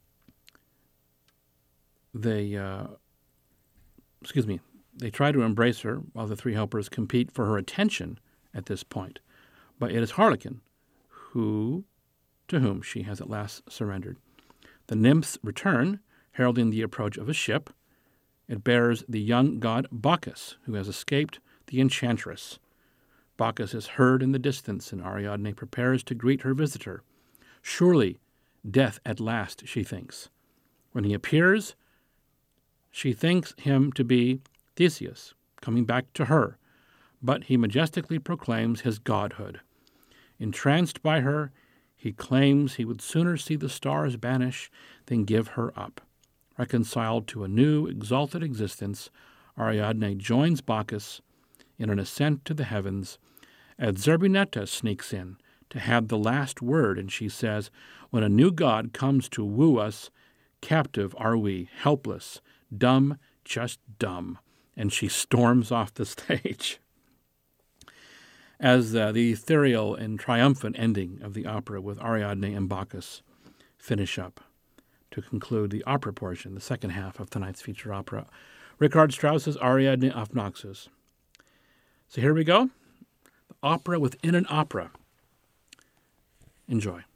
they uh, excuse me they try to embrace her while the three helpers compete for her attention at this point. But it is Harlequin who to whom she has at last surrendered. The nymphs return, heralding the approach of a ship. It bears the young god Bacchus, who has escaped the enchantress. Bacchus is heard in the distance, and Ariadne prepares to greet her visitor. Surely, death at last, she thinks. When he appears, she thinks him to be Theseus, coming back to her, but he majestically proclaims his godhood. Entranced by her, he claims he would sooner see the stars vanish than give her up. Reconciled to a new, exalted existence, Ariadne joins Bacchus in an ascent to the heavens, as Zerbinetta sneaks in to have the last word, and she says, "When a new god comes to woo us, captive are we, helpless, dumb, just dumb." And she storms off the stage. As uh, the ethereal and triumphant ending of the opera with Ariadne and Bacchus finish up to conclude the opera portion, the second half of tonight's feature opera, Richard Strauss's Ariadne auf Naxos. So here we go, the opera within an opera. Enjoy.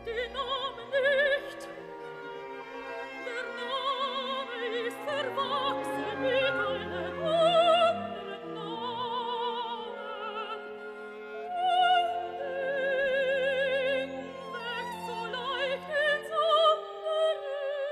den Namen nicht. Der Name ist verwachsen mit einer anderen Namen. Und den weg so leicht ins Unglück.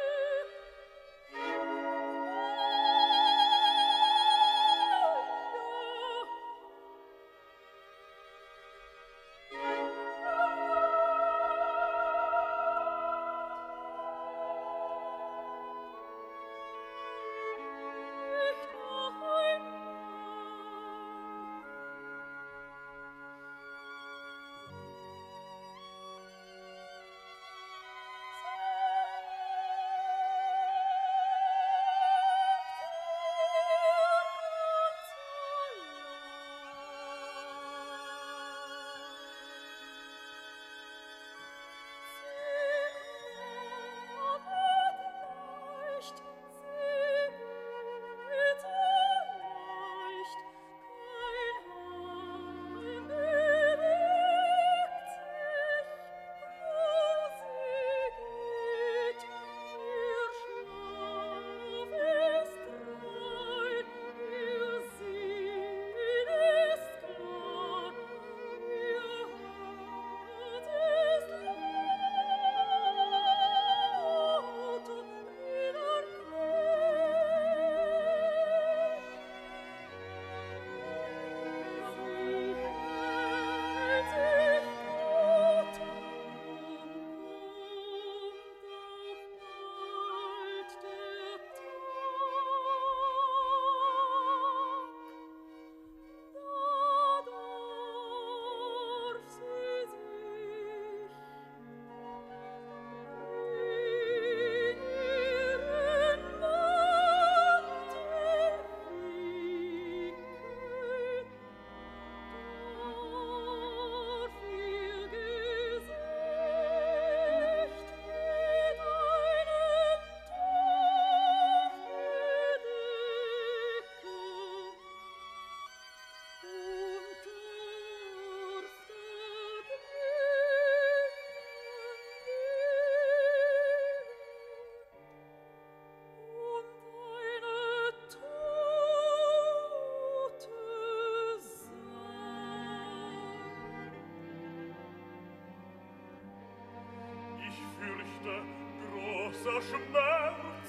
Großer Schmerz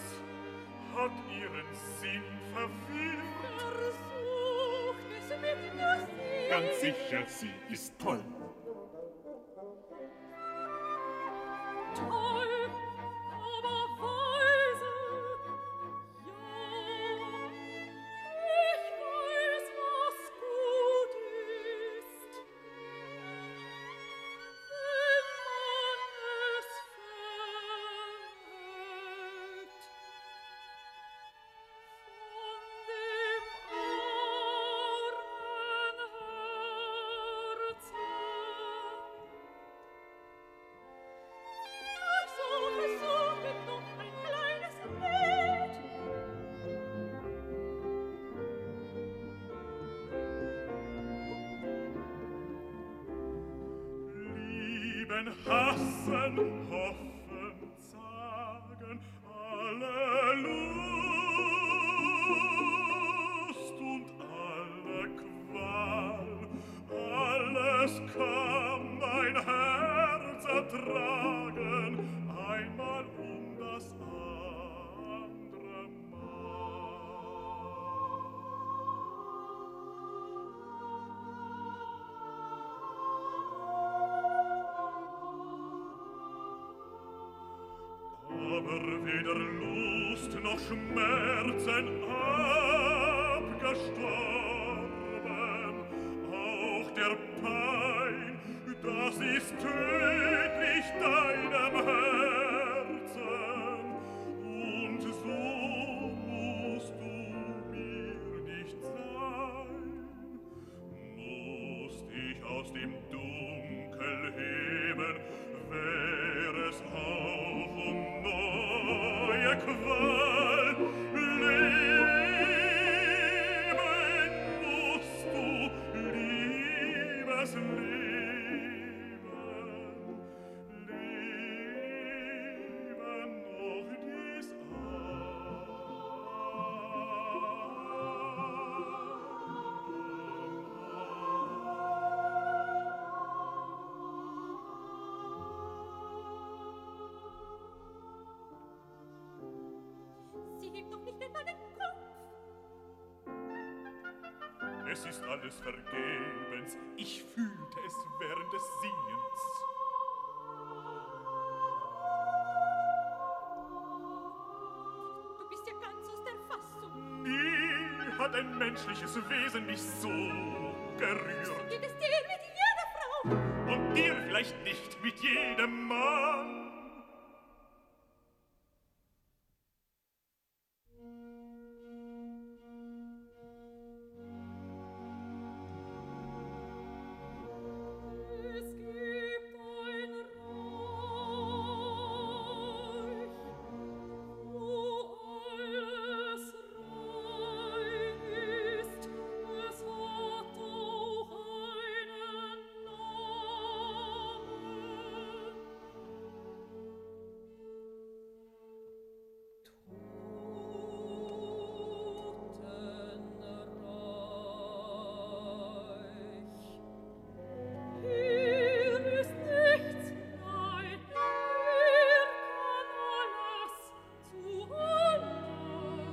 hat ihren Sinn verwirrt. Versucht es mit der Seele. Ganz sicher, sie ist toll. Toll, aber weise. Ja, ich weiß, was gut ist. Wenn man es verhält. Von dem armen Herzen. Ach, suche, suche noch ein kleines Lied. Lieben, hassen, hoffen, zagen, alle Lust und alle Qual, alles kann mein Herz ertragen, einmal um das andere Mal. Aber weder Lust noch Schmerzen abgestorben, auch der Pein, das ist tödlich deinem Herzen, und so musst du mir nicht sein, musst ich aus dem Dunkel heben, wär es auch um neue Qual. Leben musst du, liebes Leben, es ist alles vergebens. Ich fühlte es während des Singens. Du bist ja ganz aus der Fassung. Nie hat ein menschliches Wesen mich so gerührt. Geht es dir mit jeder Frau? Und dir vielleicht nicht mit jedem Mann. Es gibt ein Reich, wo alles rein ist. Es hat auch einen Namen. Totenreich. Hier ist nichts rein, hier kann alles zu Ende.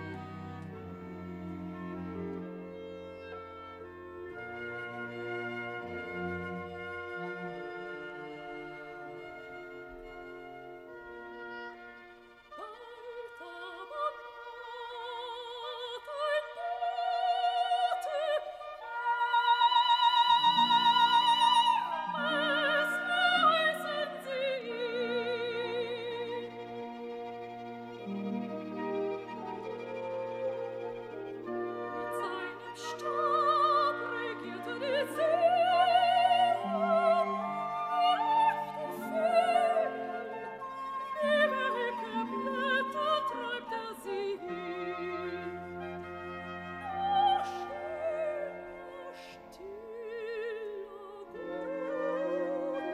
Bald aber naht ein Bote, es heißen sie ihn. Mit seinem Stab regierte die See, die Vögel, die welke Blätter treibt er sie hin. Nur schöner, stiller Gut,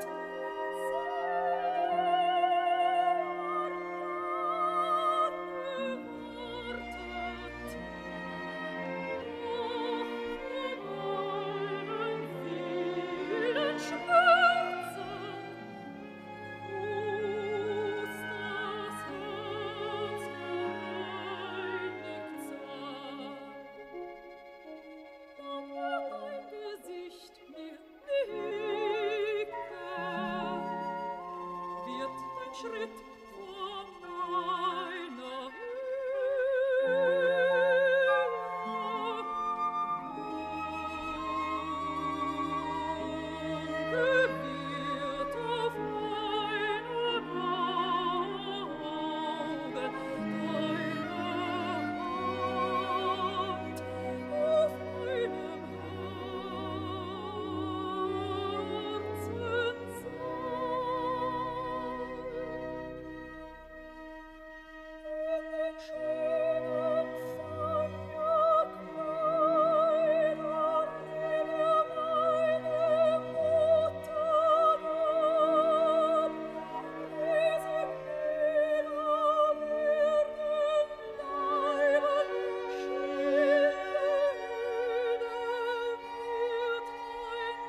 Schritt vor meiner Höhe wird auf meinen Augen deine Hand auf meinem Herzen in den schönen Feierkleidern, die mir meine Mutter gab. Diese Glieder werden bleiben, schöne wird ein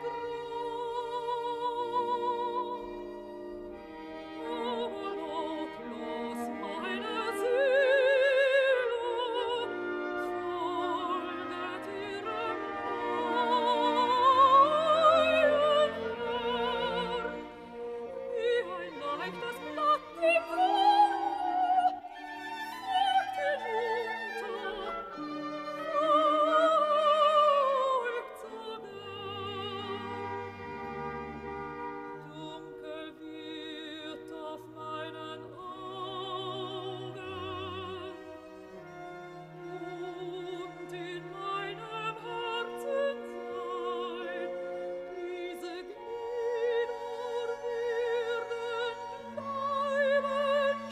Grab. Aber lautlos meine Seele folget ihrem neuen Herrn, wie ein leichtes Blatt im Winde fällt hinunter, verfolgt Dunkel wird auf meinen Augen und in meinem Herzen sein. Diese Glieder werden bleiben,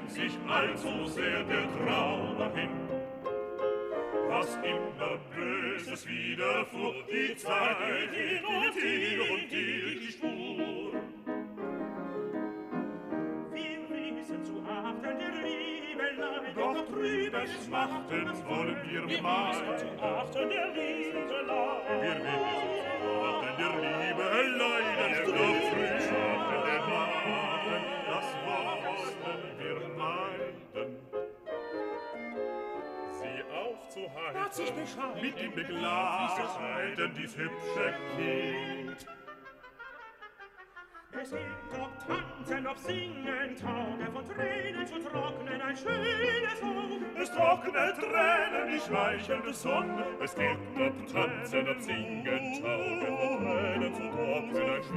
sinnt sich allzu sehr der Trauer hin. Was immer Böses widerfuhr, die Zeit hielt und hielt und hielt die Spur. Wir wissen zu achten der Liebe Leid, Doch trübes Machten wollen wir wir mal. wissen zu achten der Liebe Leid. Wir wissen zu achten der Liebe leiden, doch trübes Machten der Machten, das wollen wir meiden. Sie aufzuhalten, Hat sich bescheiden, mit ihm begleiten, dies hübsche Kind. Es gibt ob tanzen, ob singen, Tage von Tränen zu trocknen, ein schönes Auge. Es trocknet Tränen, die schmeichelnde Sonne. Es gibt ob tanzen, ob singen, Tage von Tränen zu trocknen, ein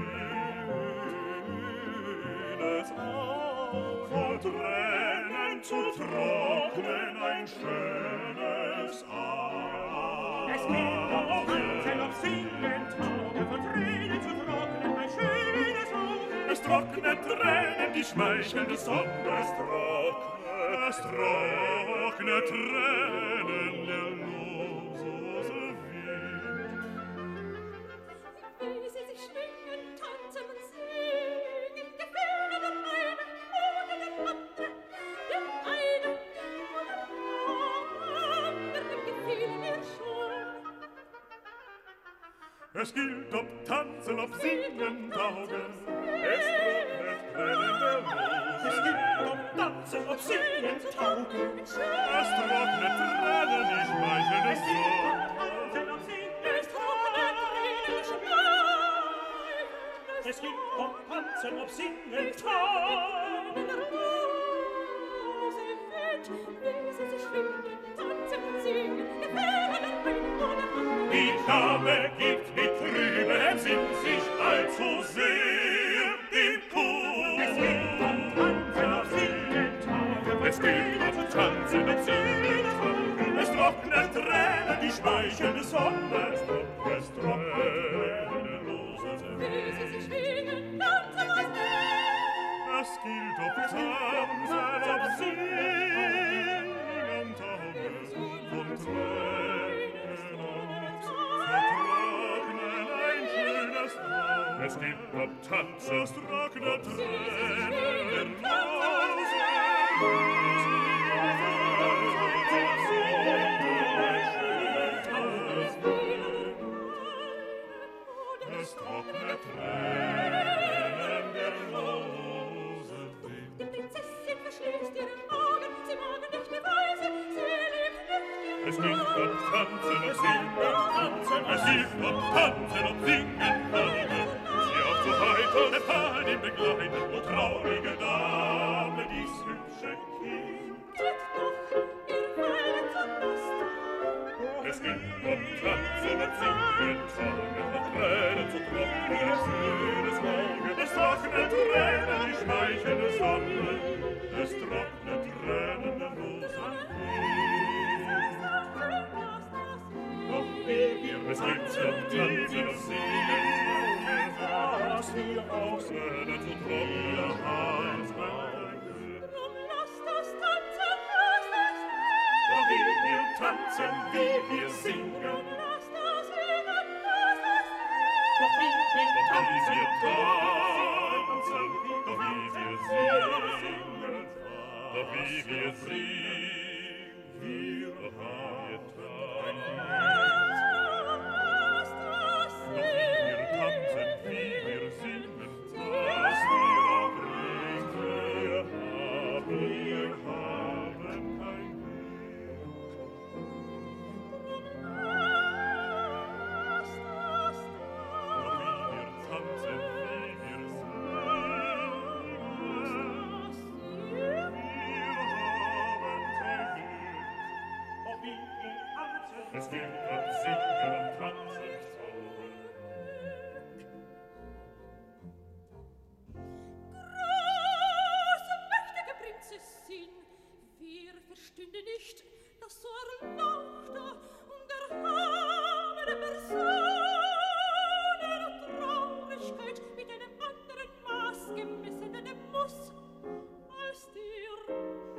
schönes Auge. Von Tränen zu trocknen, ein schönes Auge. Es gibt ob tanzen, ob singen, Tage von Tränen zu trocknen, ein schönes Auge. Es trocknet Tränen, die schmeichelnde Sonne. Es trocknet, es trocknet Tränen, der lose Wind. Wie sie sich schwingen, tanzen und singen, gefällt dem einen oder dem anderen, dem einen oder dem anderen gefiel mir schon. Es gilt ob tanzen, ob singen, Taugen. Es trocknet Tränen der Rose. Es gibt ob tanzen, ob singen, Taugen. Es trocknet Tränen, die schmeichelnde Sonne. Tanzen, ob singen, Es trocknet Tränen, schmeicheln, es gibt ob tanzen, ob singen, Taugen. in der Rose weht, wie sie sich schwingen, tanzen und singen, gefällt dem einen oder dem anderen. Die Dame gibt mit trübem Sinn sich allzu sehr dem Chor. Es gibt ob tanzen, ob singen, Taugen. Es gilt ob tanzen, ob singen, Taugen. Es trocknet Tränen, die schmeichelnde Sonne. Es trocknet, es trocknet lose Wie sie sich Wind. schwingen, tanzen und singen. Es gilt ob tanzen, ob singen, Taugen. Von Tränen vertrocknen ein schönes Auge. Es gilt ob tanzen, es trocknet Tränen lose Es trocknet Tränen der lose Wind. Die Prinzessin verschließt ihre Augen, sie mag nicht mehr weise, sie lebt nicht. Es gilt ob tanzen, ob singen, tanzen, es gilt ob tanzen, ob singen, Taugen. Sie aufzuheitern, der Pfad ihn begleiten, o traurige Dame, dies hübsche Kind. Tritt doch, ihr Weilet zur Lust. Es gilt ob tanzen, ob singen, Taugen, ob Tränen zu trocknen, ein schönes Auge. Es trocknet Tränen, die schmeichelnde Sonne. Es trocknet Tränen, der lose Wind. Doch wie wir es gilt ob tanzen, ob singen, was wir auch Tränen zu trocknen, ein Auge. Drum lasst uns tanzen, lasst uns Doch wie wir tanzen, wie wir singen, singen, lasst uns singen, lasst uns Doch wie wir doch wie tanzen, wir tanzen, doch wie wir singen, doch wie wir singen, wir haben Doch wie wir tanzen, wie wir singen, was wir auch bringen, wir haben, wir haben kein Doch wie wir tanzen, wie wir singen, wir haben kein doch wie wir tanzen, Es gilt ob singen und tanzen, Große, mächtige Prinzessin, wir verstünde nicht, dass so erlauchte und erhabene Person ihre Traurigkeit mit einem anderen Maß gemessen werden muss, als dir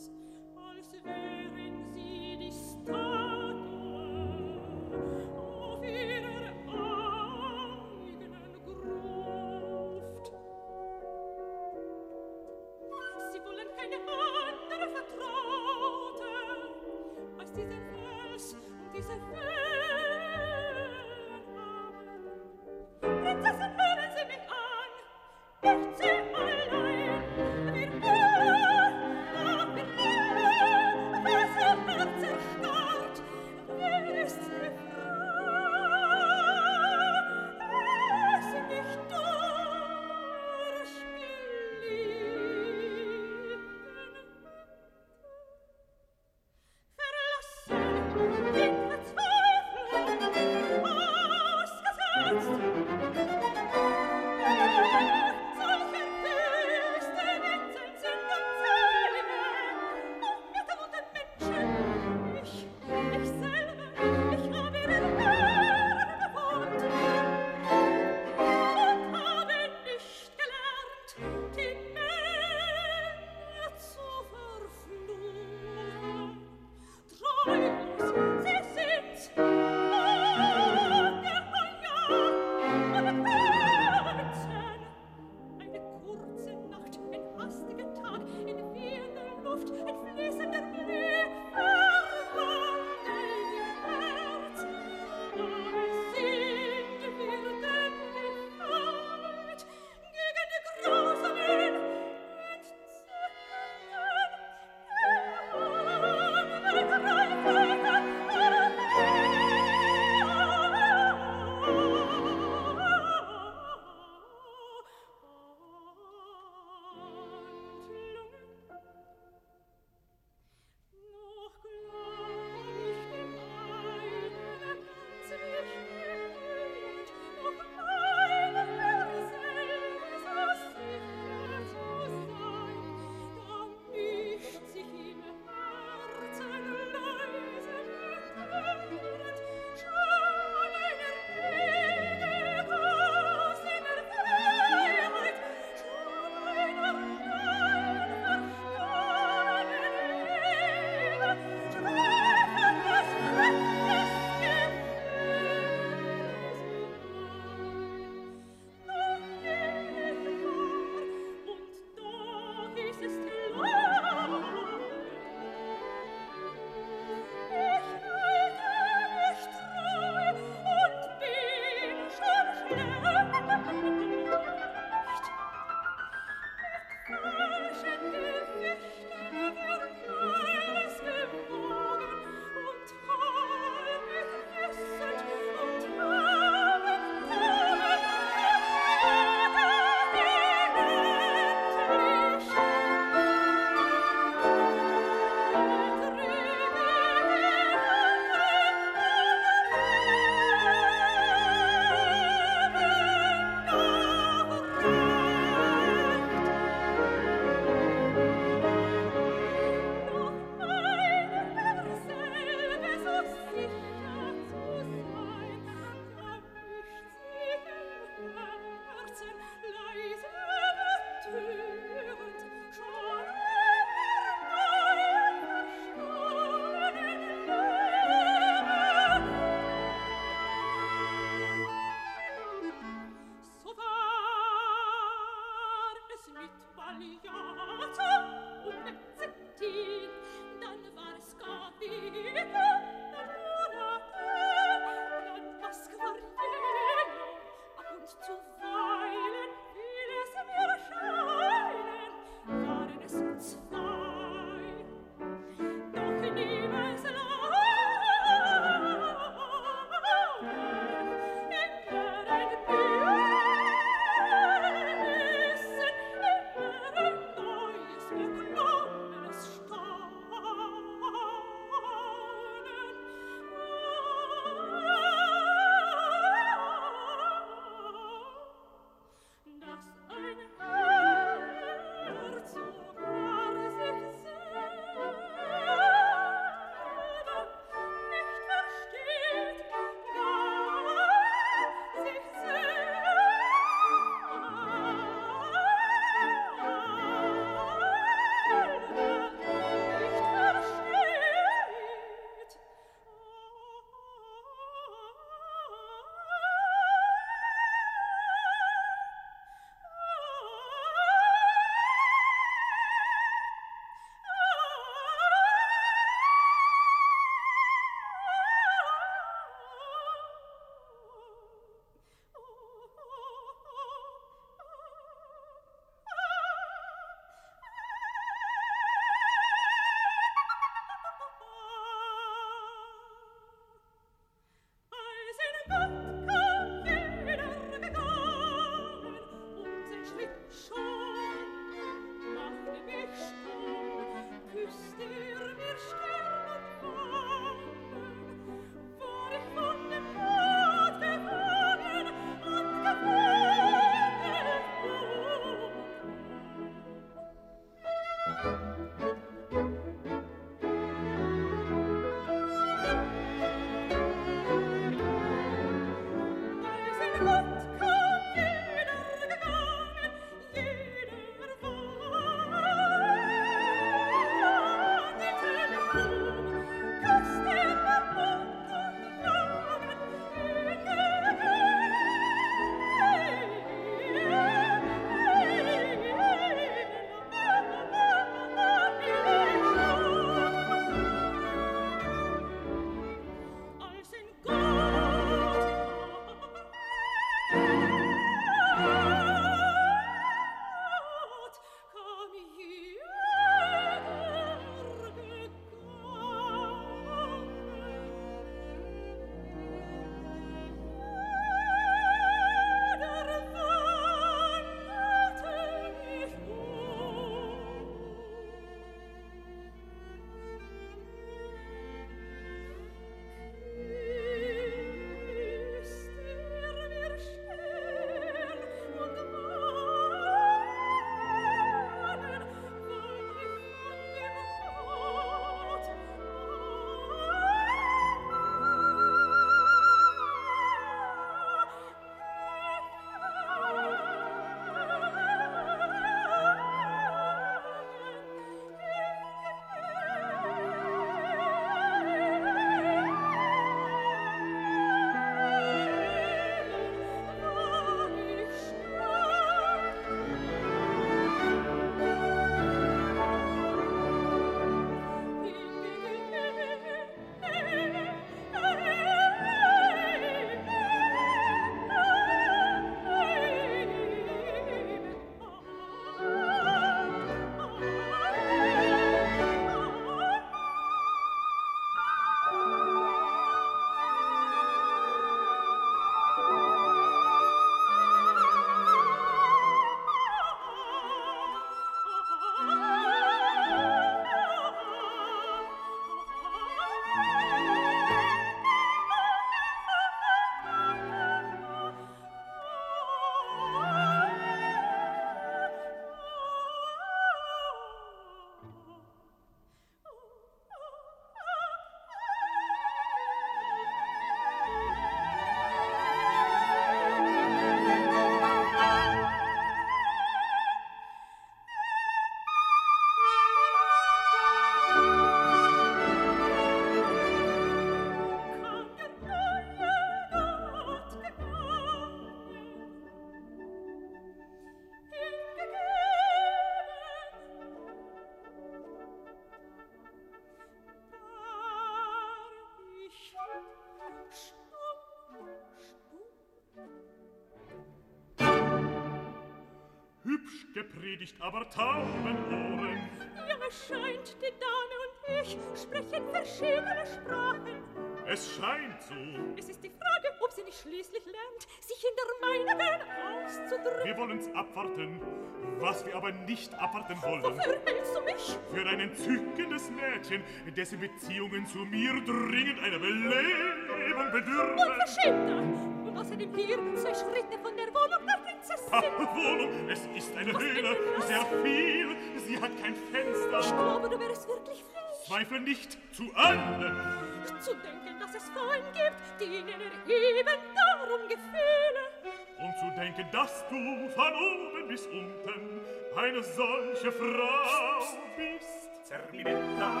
gepredigt, aber Taubenohren. Ja, es scheint, die Dame und ich sprechen verschiedene Sprachen. Es scheint so. Es ist die Frage, ob sie nicht schließlich lernt, sich in der meinigen auszudrücken. Wir wollen's abwarten, was wir aber nicht abwarten wollen. Wofür hältst du mich? Für ein entzückendes Mädchen, dessen Beziehungen zu mir dringend einer Belebung bedürfen. Unverschämter! Und außerdem hier zwei Schritte von der Wohnung der Prinzessin. Ach, Wohnung, es ist eine Was Höhle, denn das? sehr viel. Sie hat kein Fenster. Ich glaube, du wärst wirklich fähig. Zweifle nicht zu allem. Zu denken, dass es Frauen gibt, denen er eben darum gefiele. Und zu denken, dass du von oben bis unten eine solche Frau bist. Zerbinetta.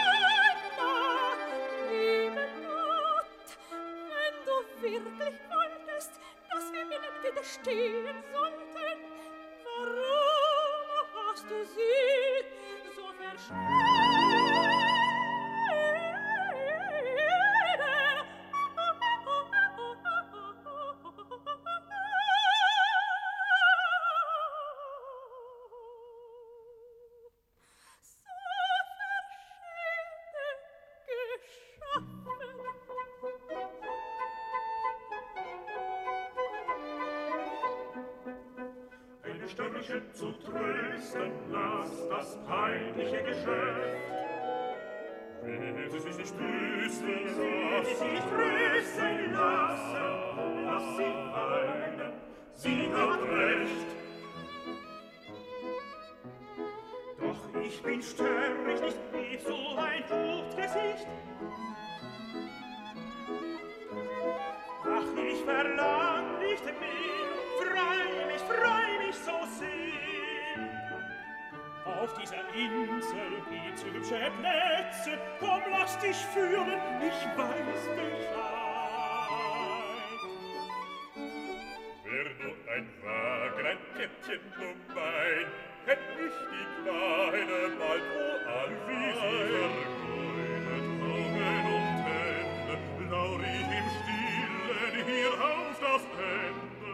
Emma, liebe Gott, wenn du wirklich wolltest, dass wir ihnen widerstehen sollten, warum hast du sie so verschwunden? Störrische zu trösten, lass das peinliche Geschäft. Will sie sich nicht trösten lassen, will sie sich nicht trösten lassen, lass sie weinen, sie hat recht. Doch ich bin störrig, nicht wie so ein Hutgesicht. Ach, ich verlang nicht mehr, freu mich, freu mich so sehr. Auf dieser Insel gibt's hübsche Plätze, komm, lass dich führen, ich weiß Bescheid. Wär nur ein Wagen, ein Kettchen um Bein, hätt ich die Kleine bald wohl wie sie vergeudet Augen und Hände, lauer ich im Stillen hier auf das Ende.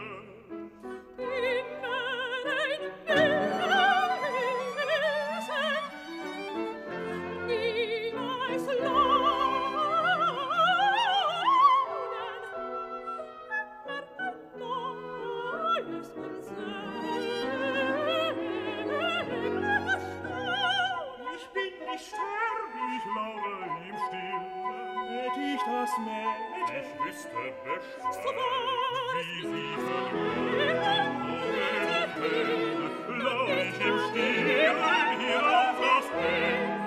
Ich bin nicht sterblich, Ich laure im Stillen, hätt ich das Mädchen. ich wüsste Bescheid, wie sie vergeudet Augen und Hände, lauer ich im Stillen hier auf das Ende.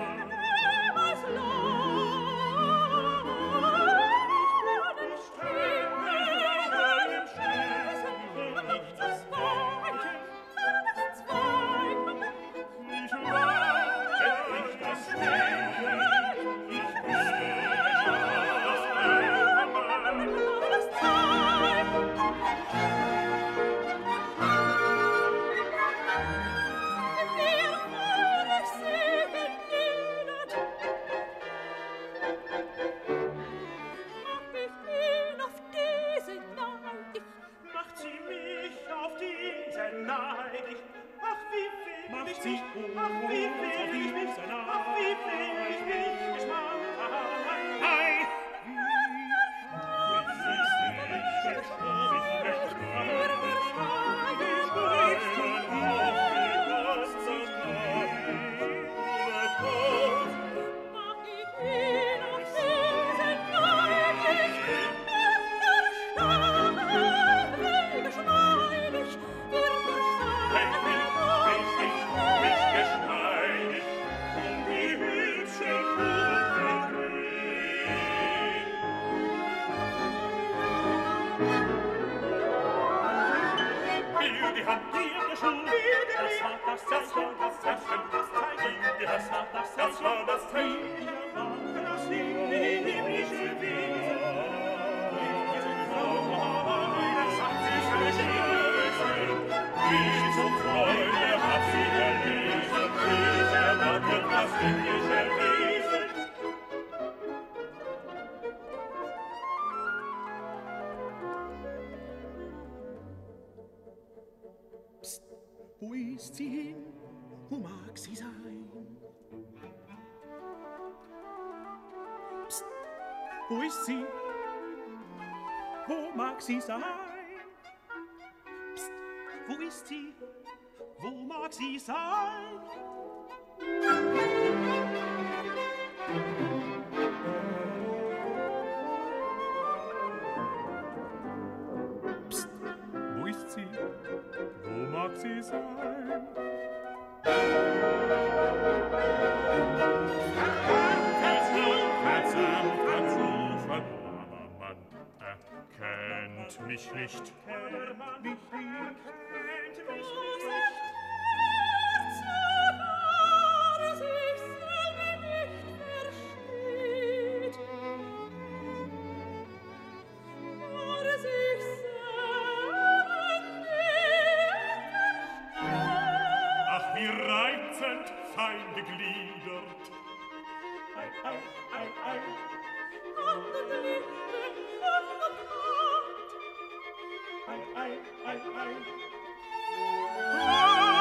Macht sie mich auf die Insel neidig. Ach, wie will Macht ich sie mich, uns ach, wie will auf ich die mich, Insel ach, wie will ich mich geschmack. Ei! Das war das Zeichen, das Zeichen, das war das Zeichen, das war das Zeichen. Das himmlische Wesen, Das hat sie vergessen, wie zum Freunde hat sie gelesen, wie erwartet das himmlische Wesen. Psst, wo ist sie hin? Wo mag sie sein? Psst, wo ist sie? Wo mag sie sein? Psst, wo ist sie? Wo mag sie sein? Psst, wo ist sie? Wo mag sie sein? Kennt mich nicht. aber man mich nicht, kennt mich nicht. Ach, wie reizend, fein gegliedert. Ei, ei, ei, ei. Ei, ei, ei, ei.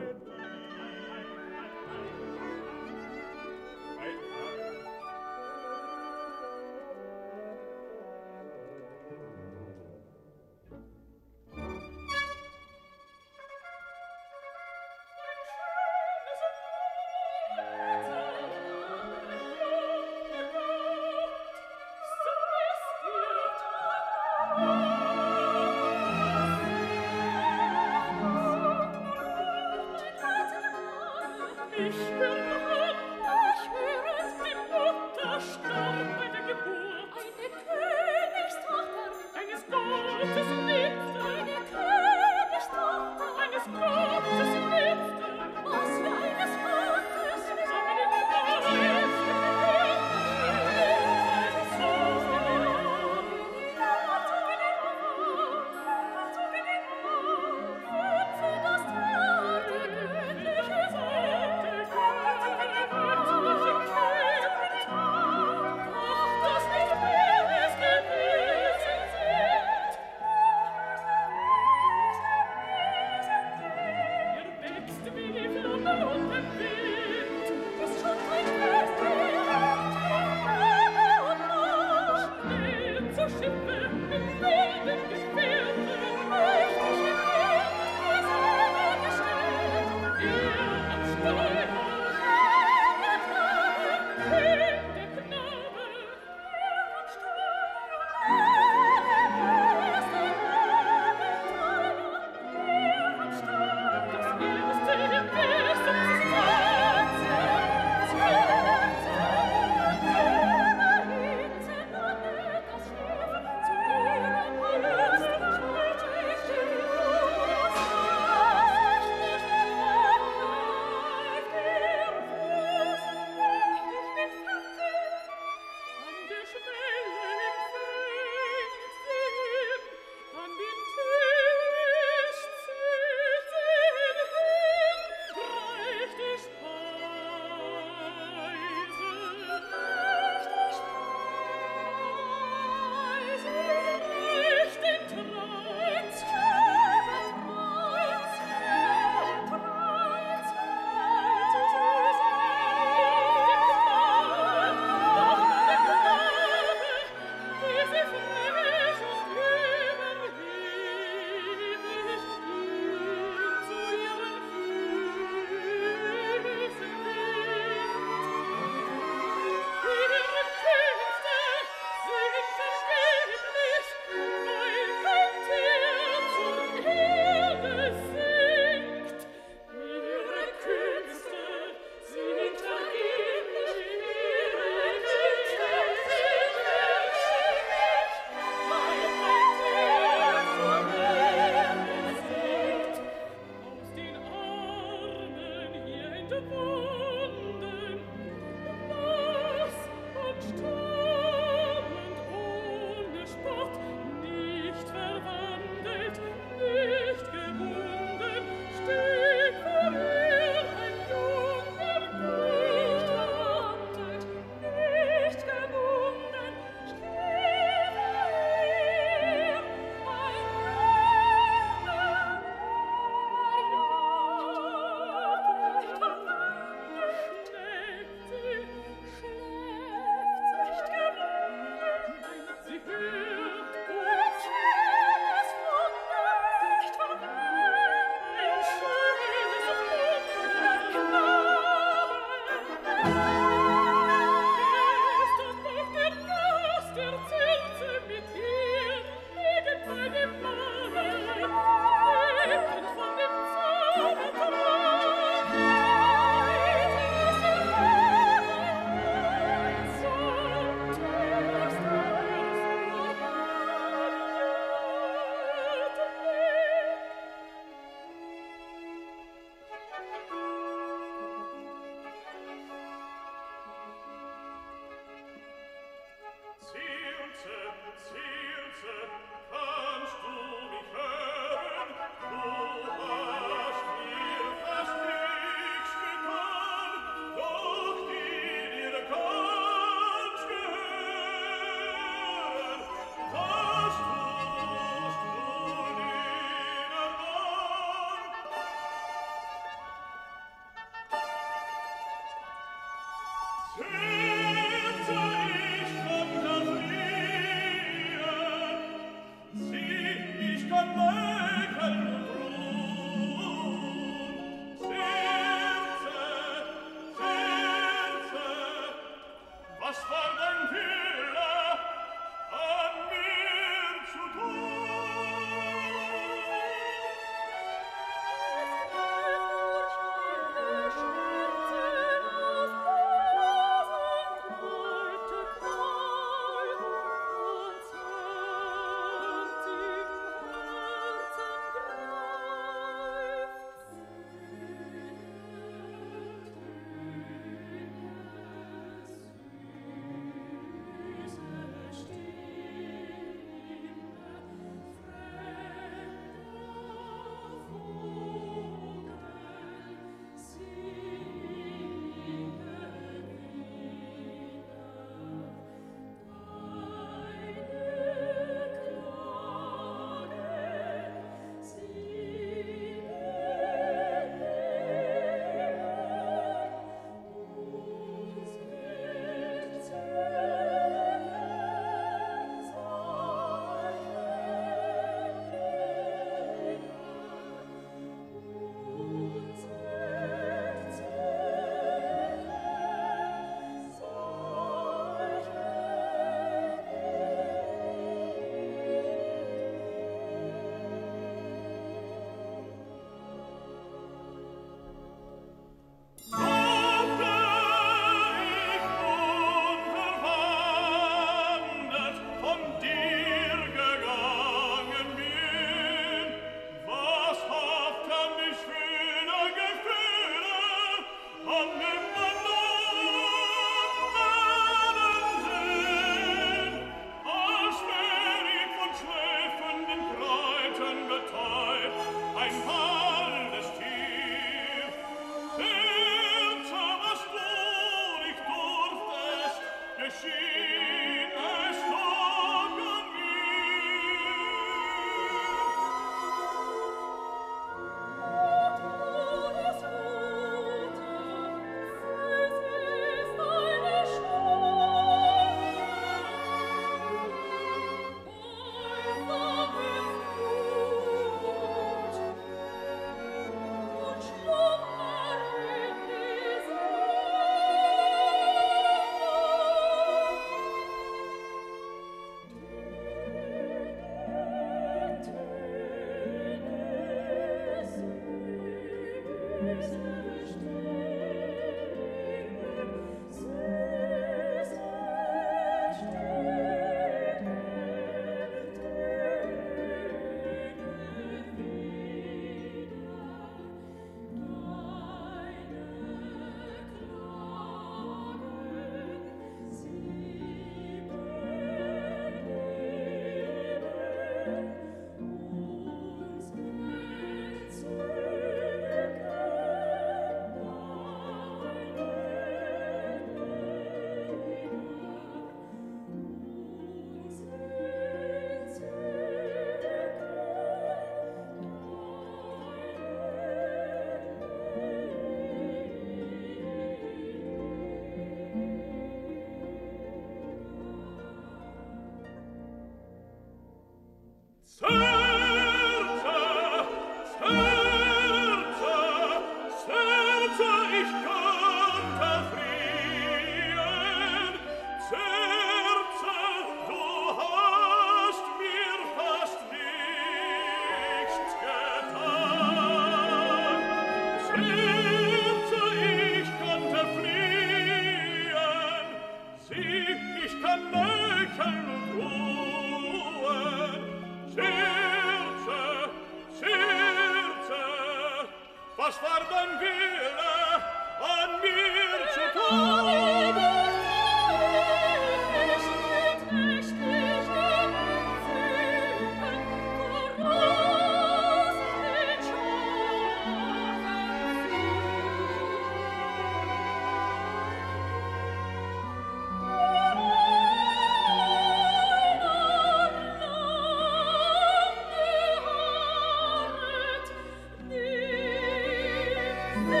Thank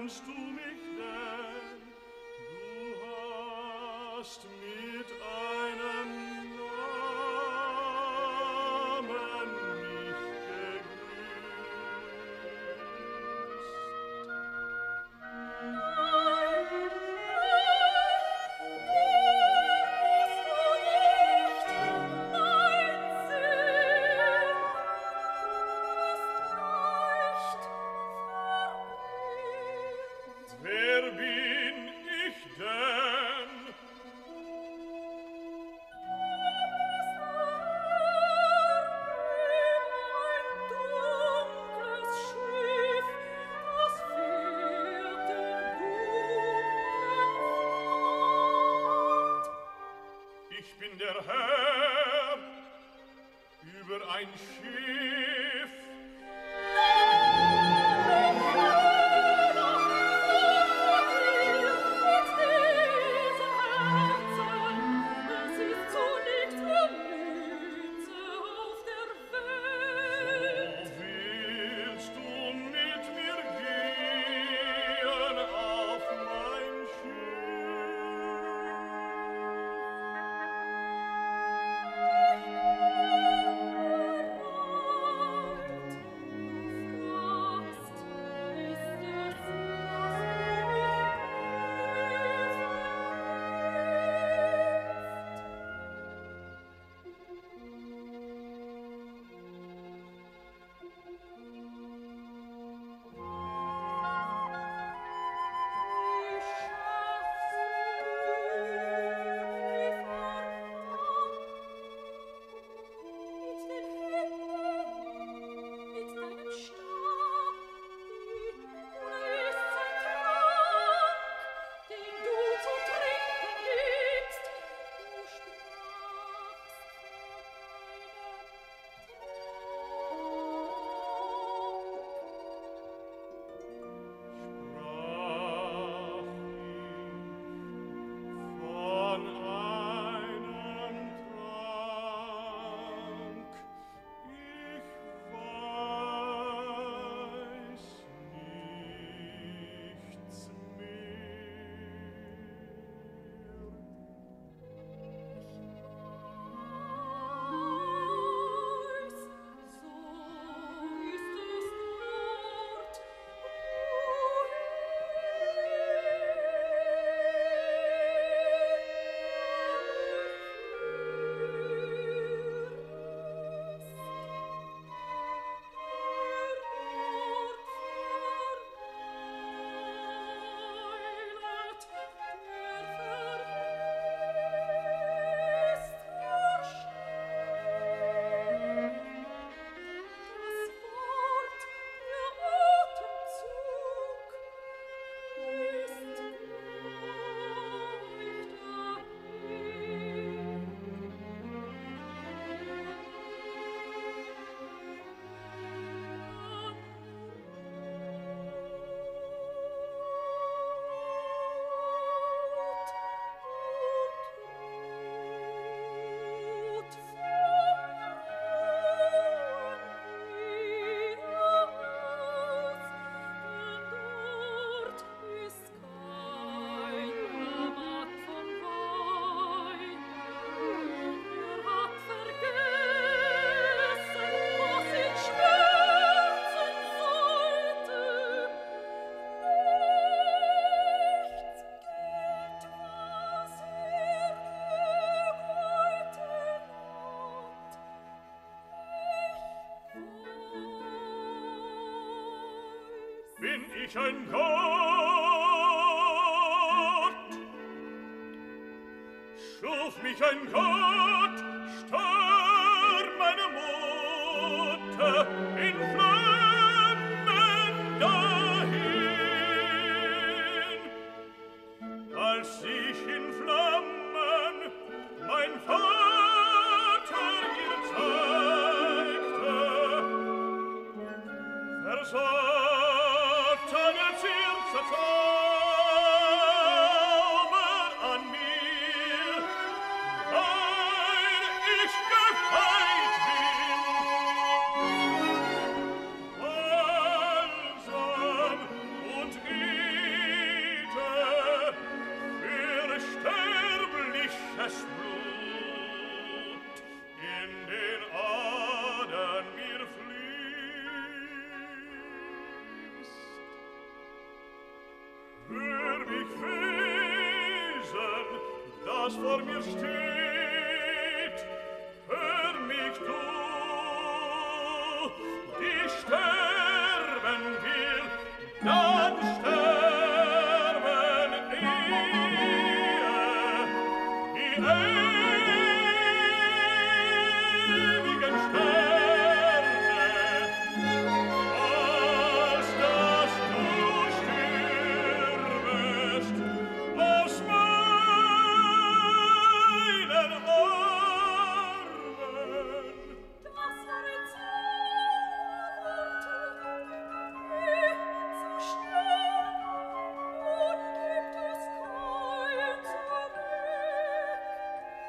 kennst du mich denn? Du hast mit einem Namen mich Wer bin ich denn? Ich bin der Herr über ein Schiff. Willst du mit mir gehen auf mein Bin ich ein Gott? Schuf mich ein Gott, starb meine Mutter in Flammen dahin, als ich in Flammen mein Vater ihr zeigte, versorgt Zauber an mir, weil ich gefeit bin. das vor mir steht, hör mich du, die sterben will, dann sterben ehe, die ewigen Sterne, als dass du stirbest aus meinen Armen. Das war ein Zauberworte, eh zu schnell, nun gibt es kein Zurück.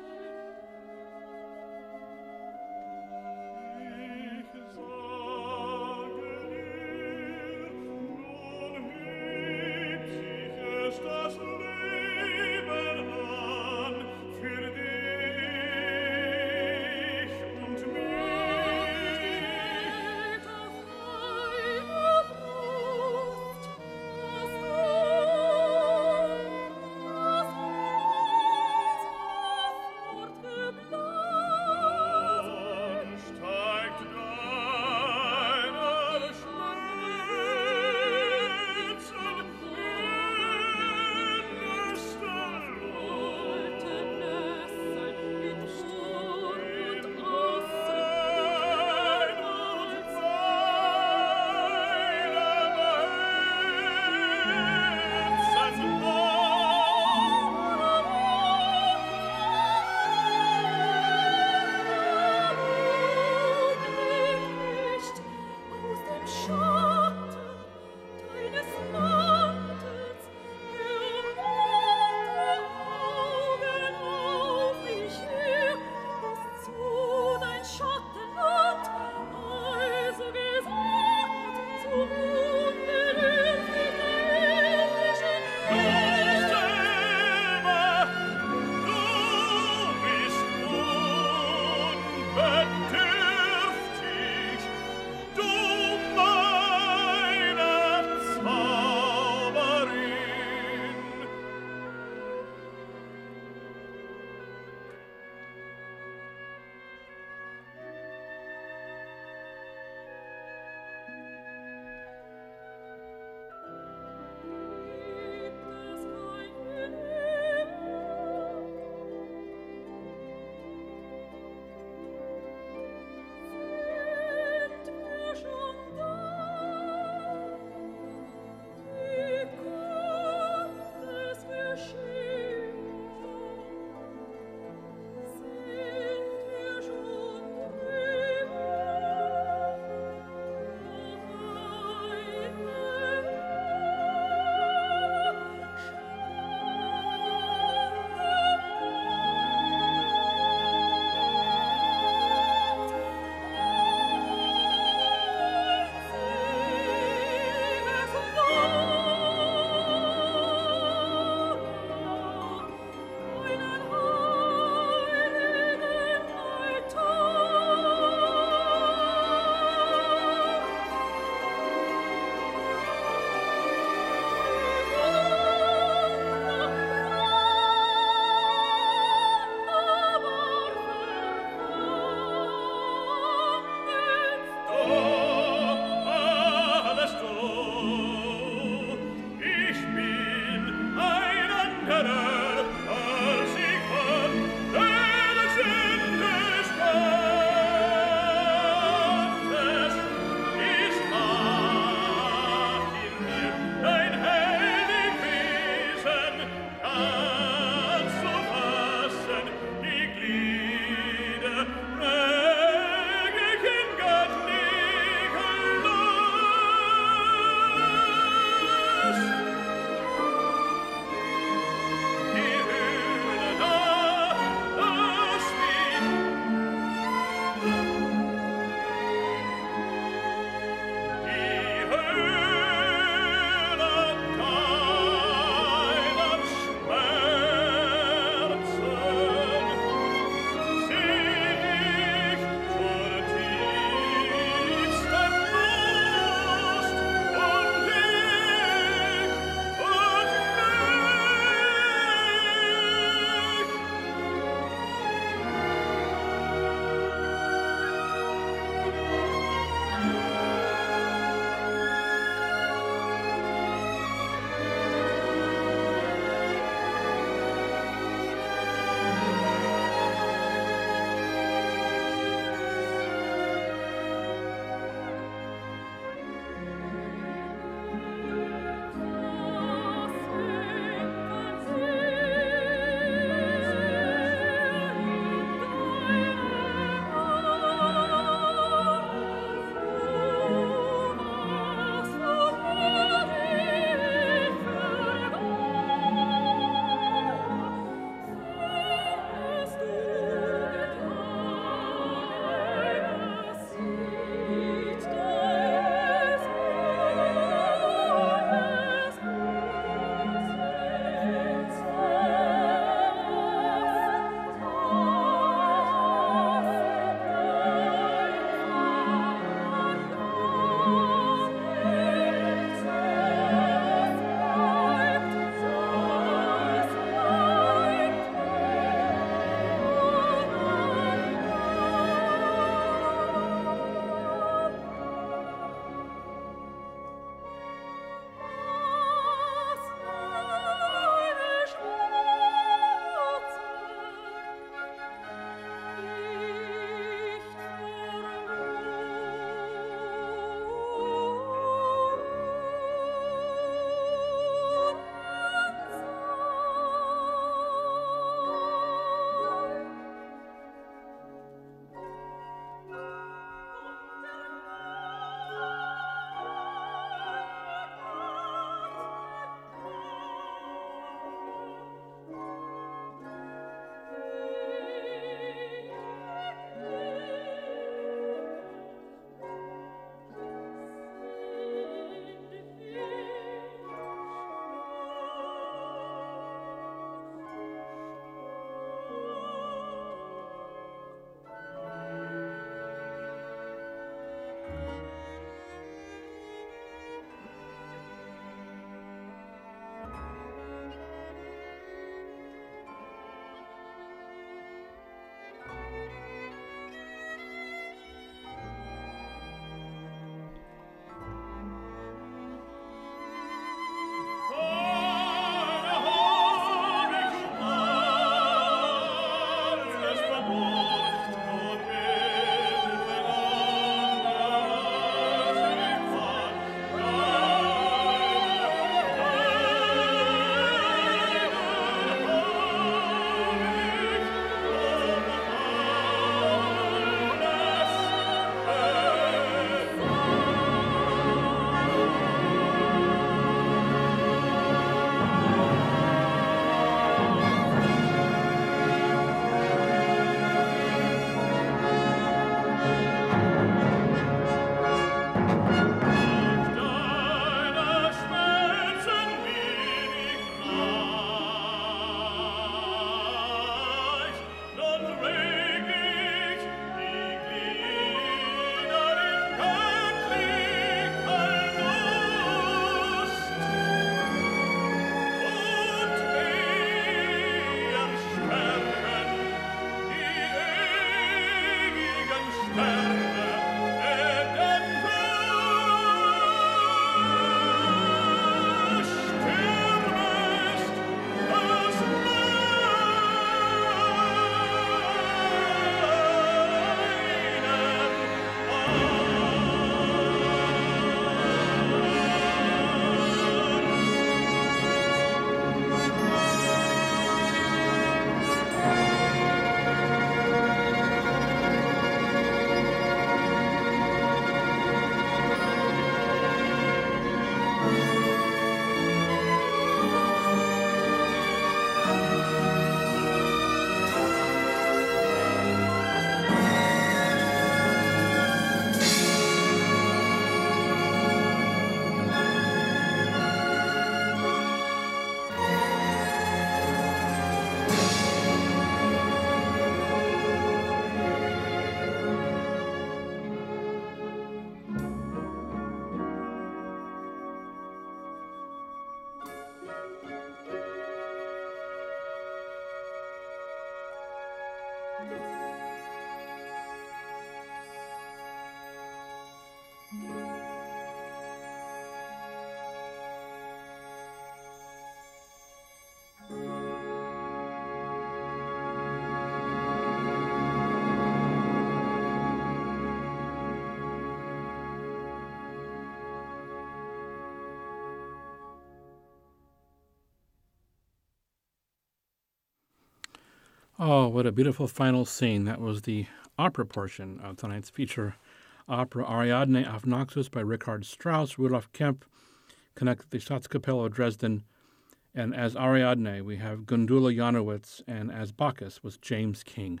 Oh, what a beautiful final scene. That was the opera portion of tonight's feature opera Ariadne auf Naxos by Richard Strauss. Rudolf Kemp conducted the Staatskapelle of Dresden. And as Ariadne, we have Gundula Janowitz, and as Bacchus was James King.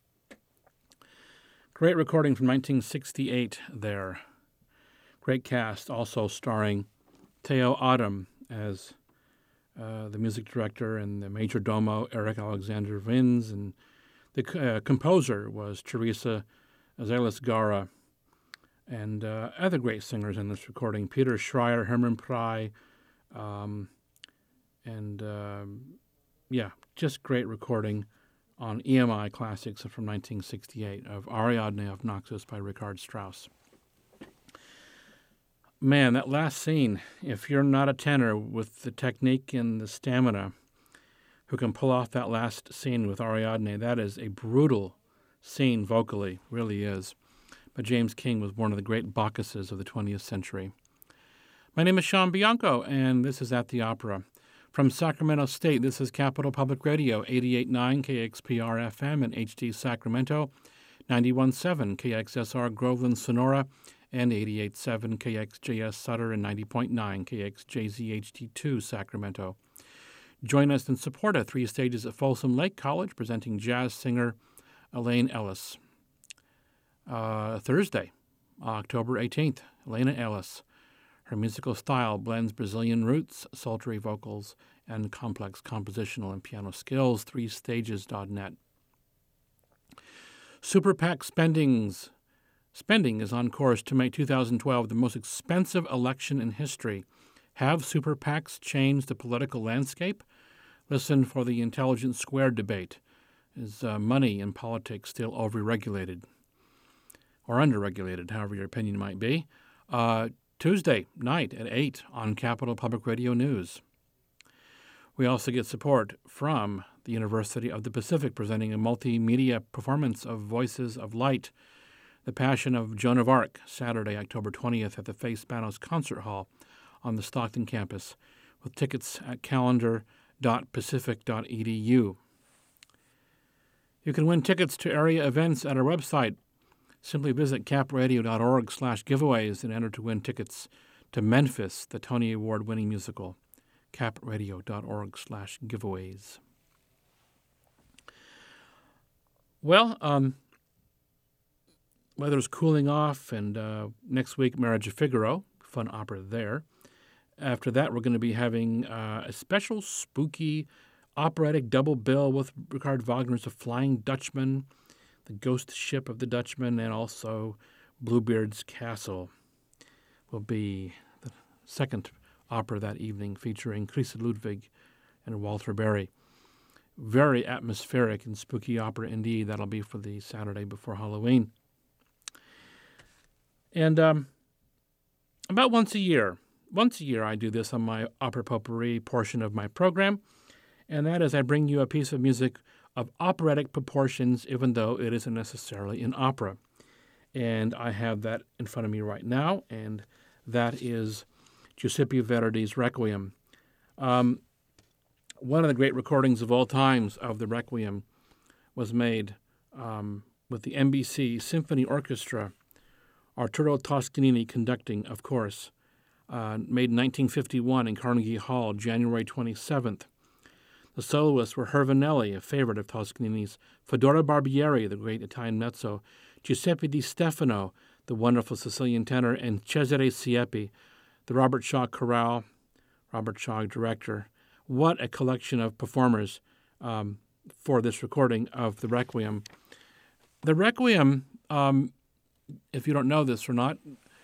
Great recording from nineteen sixty-eight there. Great cast, also starring Theo Adam as Uh, the music director, and the major domo, Eric Alexander Vins, and the uh, composer was Teresa Azelis-Gara, and uh, other great singers in this recording, Peter Schreier, Hermann Prey, um, and uh, yeah, just great recording on E M I Classics from nineteen sixty-eight of Ariadne auf Naxos by Richard Strauss. Man, that last scene, if you're not a tenor with the technique and the stamina who can pull off that last scene with Ariadne, that is a brutal scene vocally, really is. But James King was one of the great Bacchuses of the twentieth century. My name is Sean Bianco, and this is At the Opera. From Sacramento State, this is Capital Public Radio, eighty-eight point nine K X P R F M in H D Sacramento, ninety-one point seven K X S R Groveland, Sonora, and eighty-eight point seven K X J S Sutter and ninety point nine K X J Z H D two Sacramento. Join us and support at Three Stages at Folsom Lake College, presenting jazz singer Elaine Ellis. Uh, Thursday, October eighteenth, Elena Ellis. Her musical style blends Brazilian roots, sultry vocals, and complex compositional and piano skills. three stages dot net. Super PAC spendings. Spending is on course to make two thousand twelve the most expensive election in history. Have super PACs changed the political landscape? Listen for the Intelligence Squared debate. Is uh, money in politics still overregulated? Or underregulated, however your opinion might be. Uh, Tuesday night at eight on Capital Public Radio News. We also get support from the University of the Pacific, presenting a multimedia performance of Voices of Light, The Passion of Joan of Arc, Saturday, October twentieth at the Faith Spanos Concert Hall on the Stockton campus, with tickets at calendar dot pacific dot e d u. You can win tickets to area events at our website. Simply visit capradio dot org slash giveaways and enter to win tickets to Memphis, the Tony Award-winning musical. capradio dot org slash giveaways. Well, um, weather's cooling off, and uh, next week, Marriage of Figaro, fun opera there. After that, we're going to be having uh, a special spooky operatic double bill with Richard Wagner's The Flying Dutchman, The Ghost Ship of the Dutchman, and also Bluebeard's Castle will be the second opera that evening, featuring Christa Ludwig and Walter Berry. Very atmospheric and spooky opera indeed. That'll be for the Saturday before Halloween. And um, about once a year, once a year I do this on my opera potpourri portion of my program, and that is I bring you a piece of music of operatic proportions, even though it isn't necessarily an opera. And I have that in front of me right now, and that is Giuseppe Verdi's Requiem. Um, one of the great recordings of all times of the Requiem was made um, with the N B C Symphony Orchestra, Arturo Toscanini conducting, of course, uh, made in nineteen fifty-one in Carnegie Hall, January twenty-seventh. The soloists were Hervé Nelli, a favorite of Toscanini's, Fedora Barbieri, the great Italian mezzo, Giuseppe Di Stefano, the wonderful Sicilian tenor, and Cesare Siepi, the Robert Shaw Chorale, Robert Shaw director. What a collection of performers um, for this recording of the Requiem. The Requiem, um, if you don't know this or not,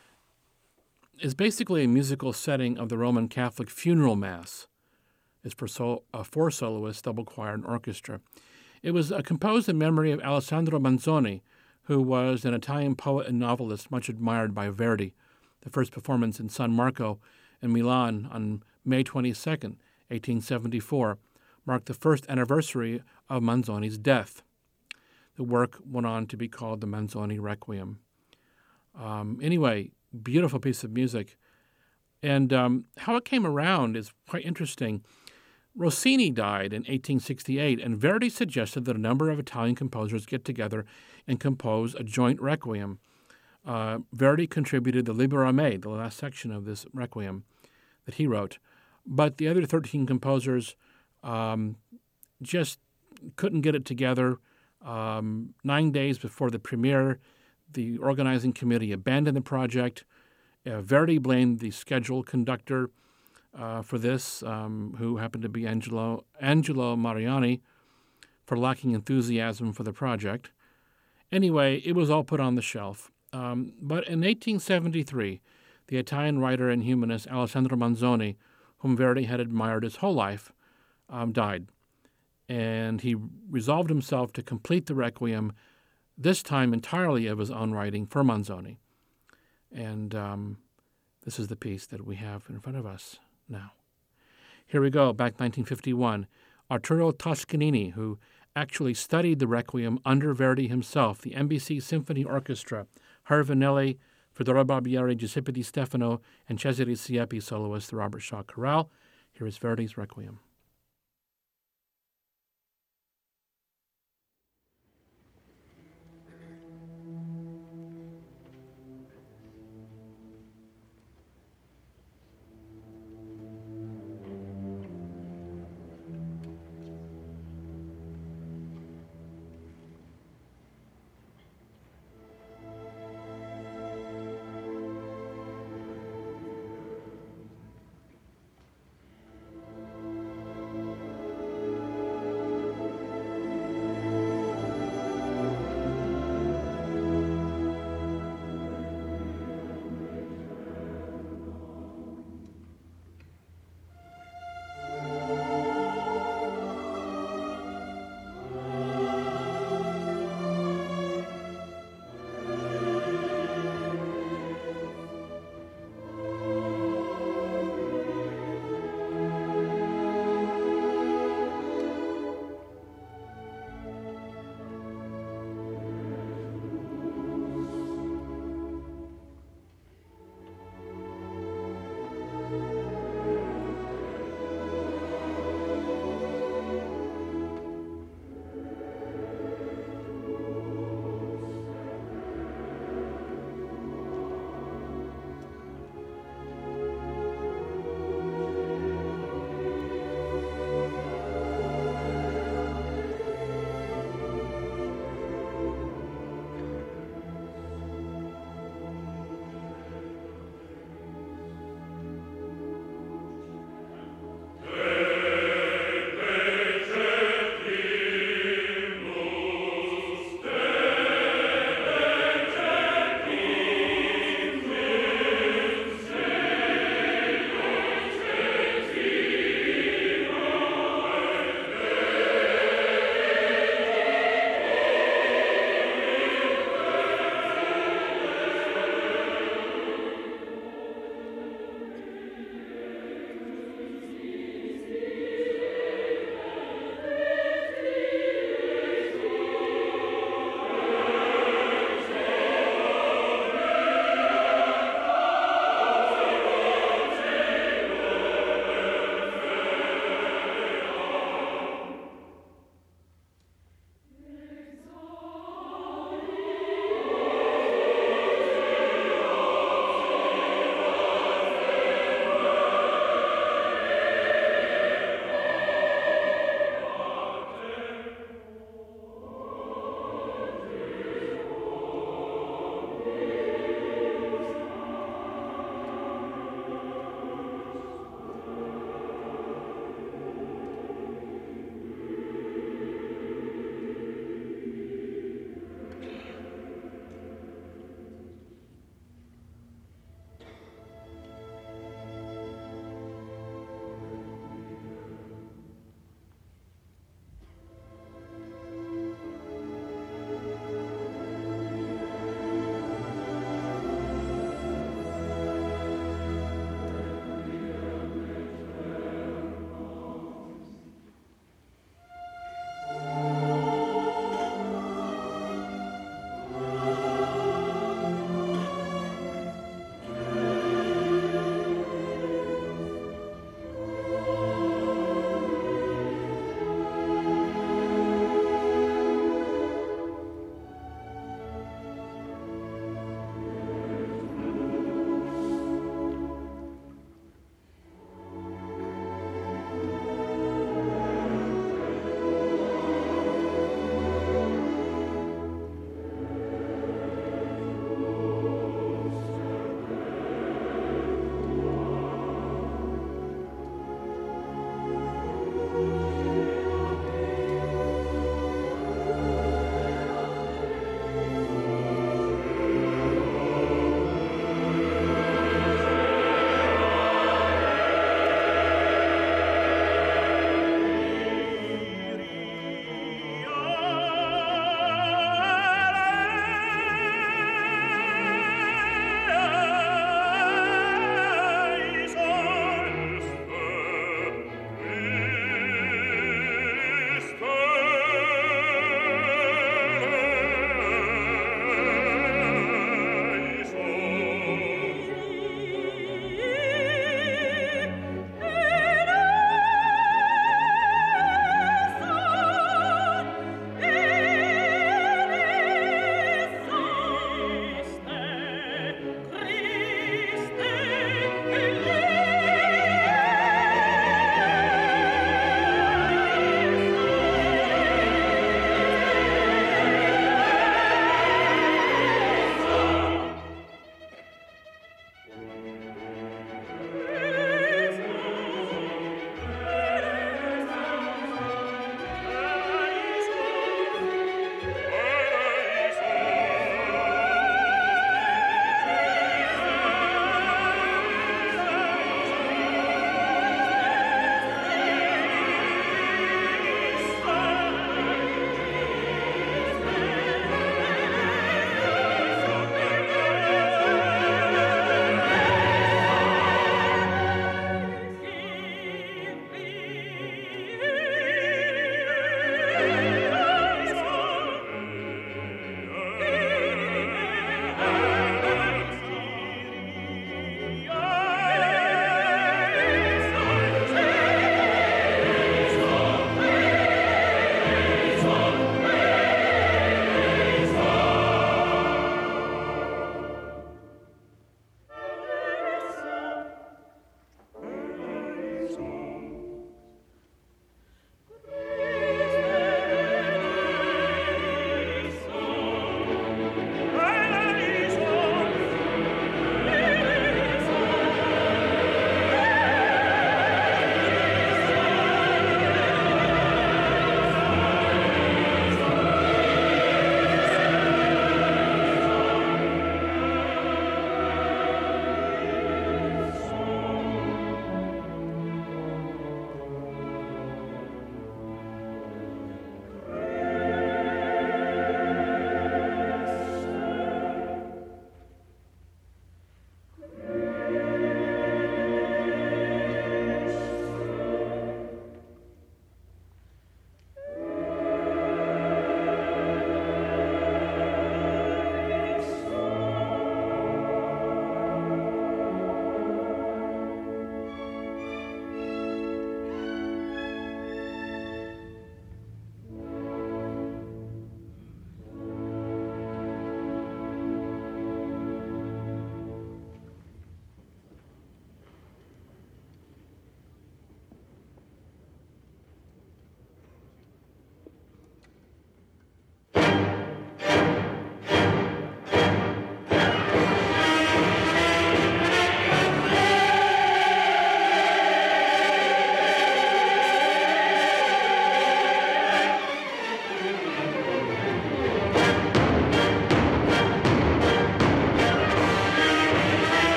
is basically a musical setting of the Roman Catholic funeral mass. It's for sol- uh, four soloists, double choir, and orchestra. It was uh, composed in memory of Alessandro Manzoni, who was an Italian poet and novelist much admired by Verdi. The first performance in San Marco in Milan on May twenty-second, eighteen seventy-four, marked the first anniversary of Manzoni's death. The work went on to be called the Manzoni Requiem. Um, anyway, beautiful piece of music. And um, how it came around is quite interesting. Rossini died in eighteen sixty-eight, and Verdi suggested that a number of Italian composers get together and compose a joint requiem. Uh, Verdi contributed the Libera Me, the last section of this requiem that he wrote, but the other thirteen composers um, just couldn't get it together. Um, nine days before the premiere, the organizing committee abandoned the project. Uh, Verdi blamed the schedule conductor Uh, for this, um, who happened to be Angelo, Angelo Mariani, for lacking enthusiasm for the project. Anyway, it was all put on the shelf. Um, but in eighteen seventy-three, the Italian writer and humanist Alessandro Manzoni, whom Verdi had admired his whole life, um, died. And he resolved himself to complete the Requiem, this time entirely of his own writing for Manzoni. And um, this is the piece that we have in front of us now. Here we go, back nineteen fifty-one. Arturo Toscanini, who actually studied the Requiem under Verdi himself, the N B C Symphony Orchestra, Hervé Nelli, Fedora Barbieri, Giuseppe Di Stefano, and Cesare Siepi, soloist, the Robert Shaw Chorale. Here is Verdi's Requiem.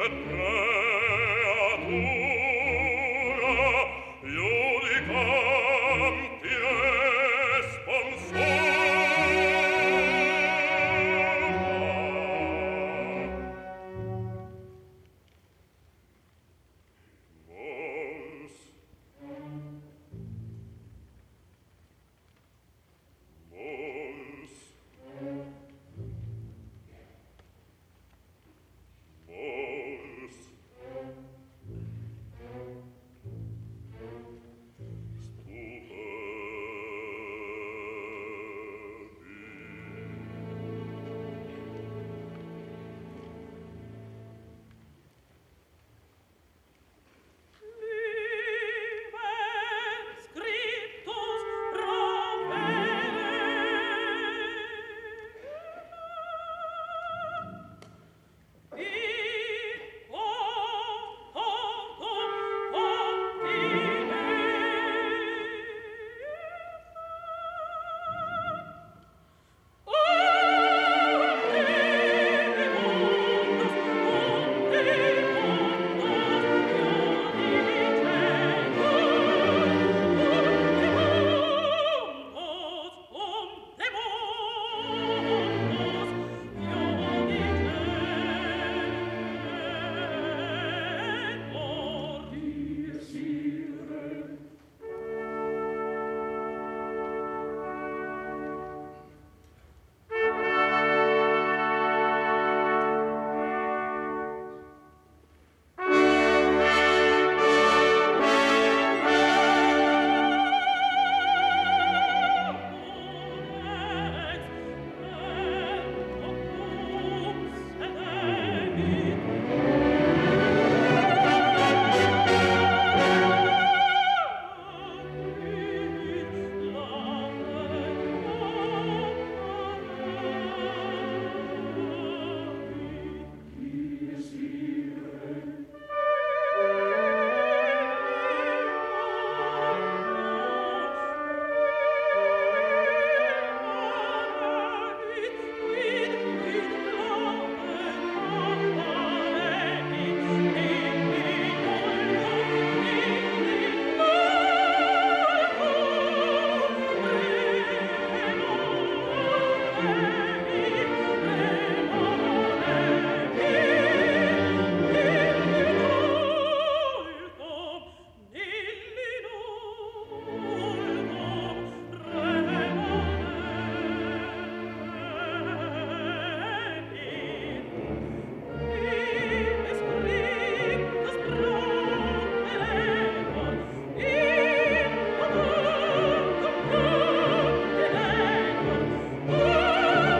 Oh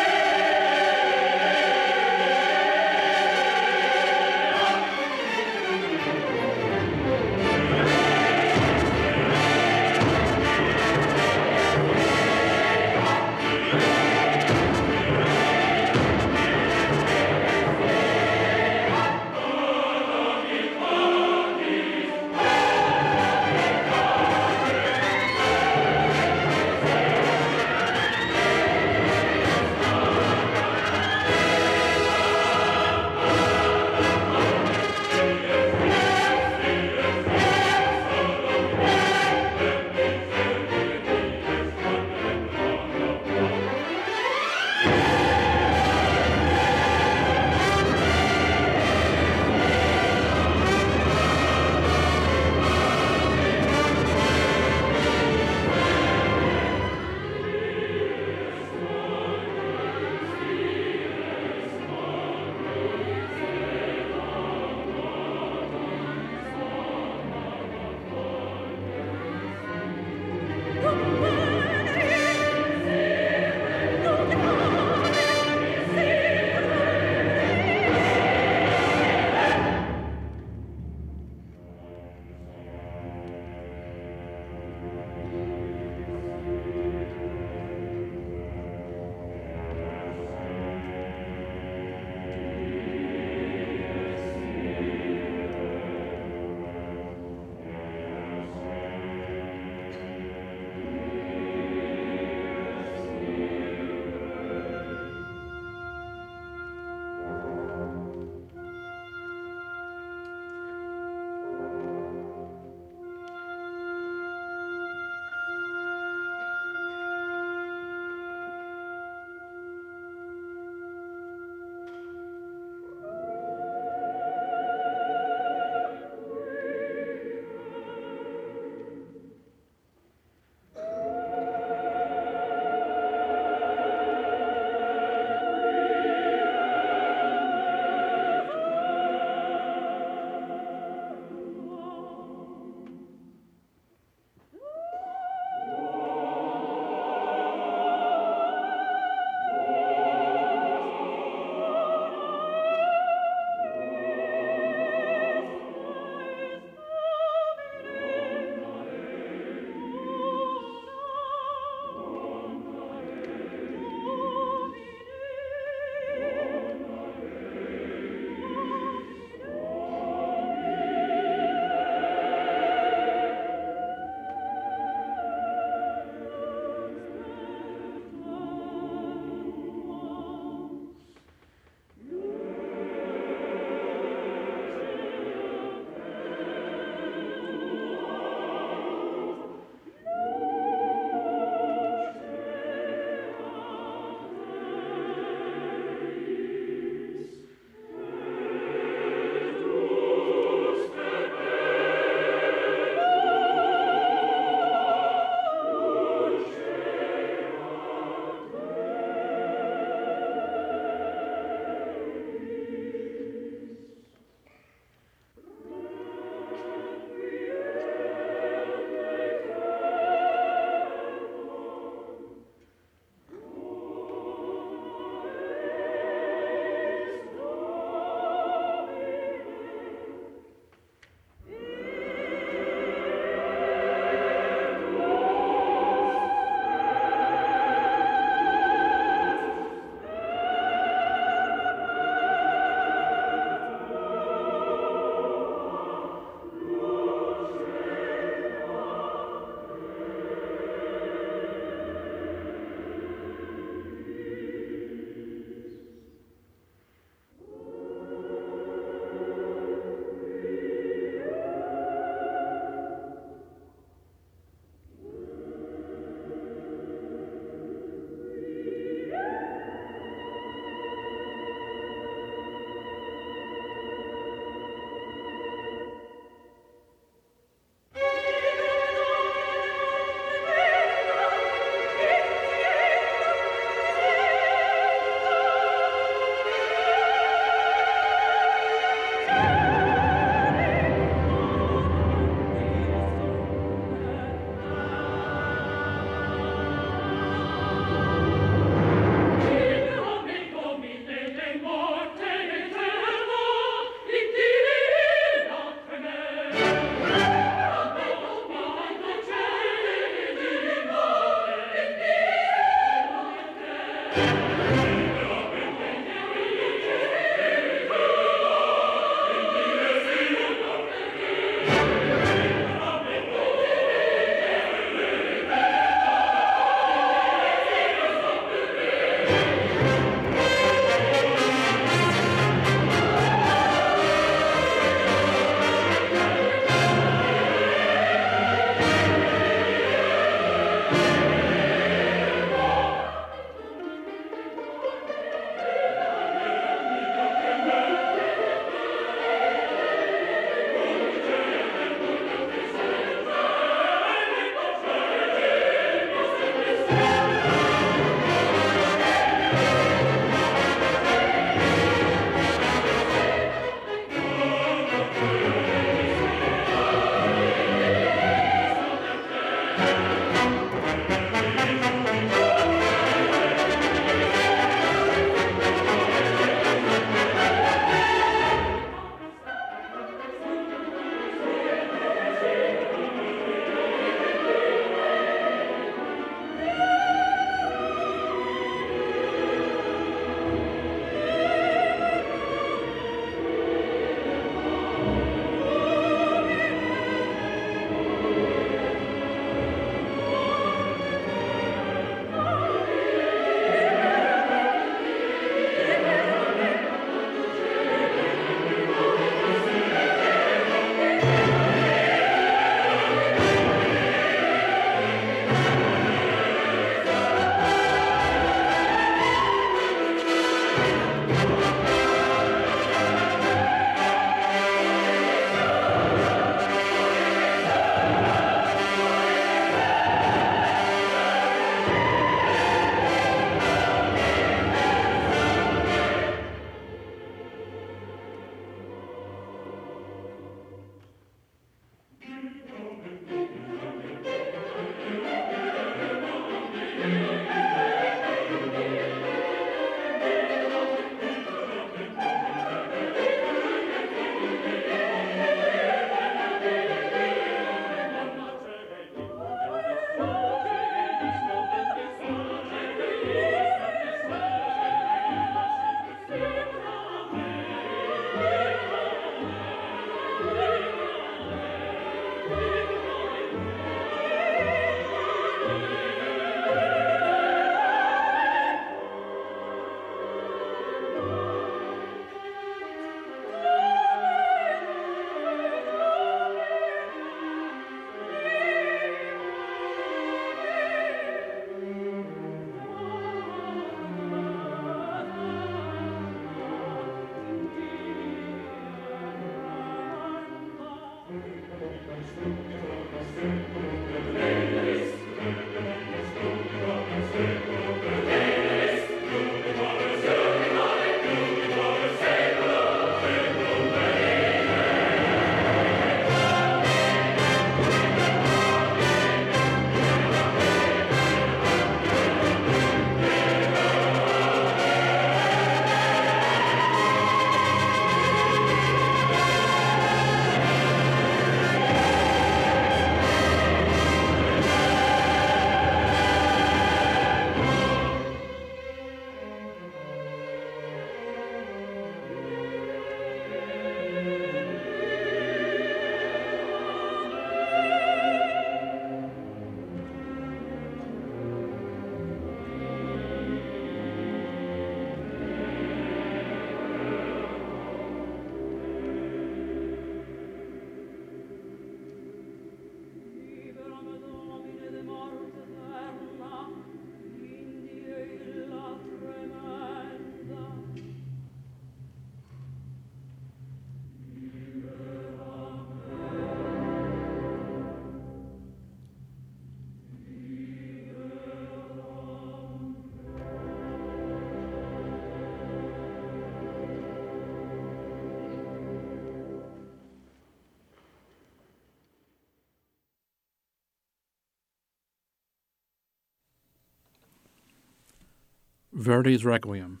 Verdi's Requiem.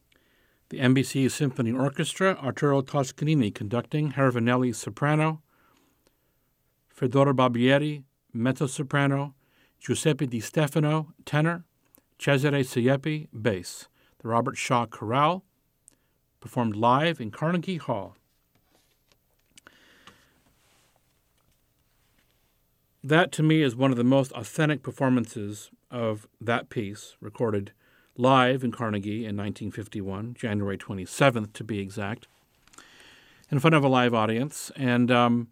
The N B C Symphony Orchestra, Arturo Toscanini conducting, Hervanelli soprano, Fedor Barbieri mezzo-soprano, Giuseppe Di Stefano tenor, Cesare Siepi, bass. The Robert Shaw Chorale, performed live in Carnegie Hall. That, to me, is one of the most authentic performances of that piece, recorded live in Carnegie in nineteen fifty-one, January twenty-seventh to be exact, in front of a live audience. And um,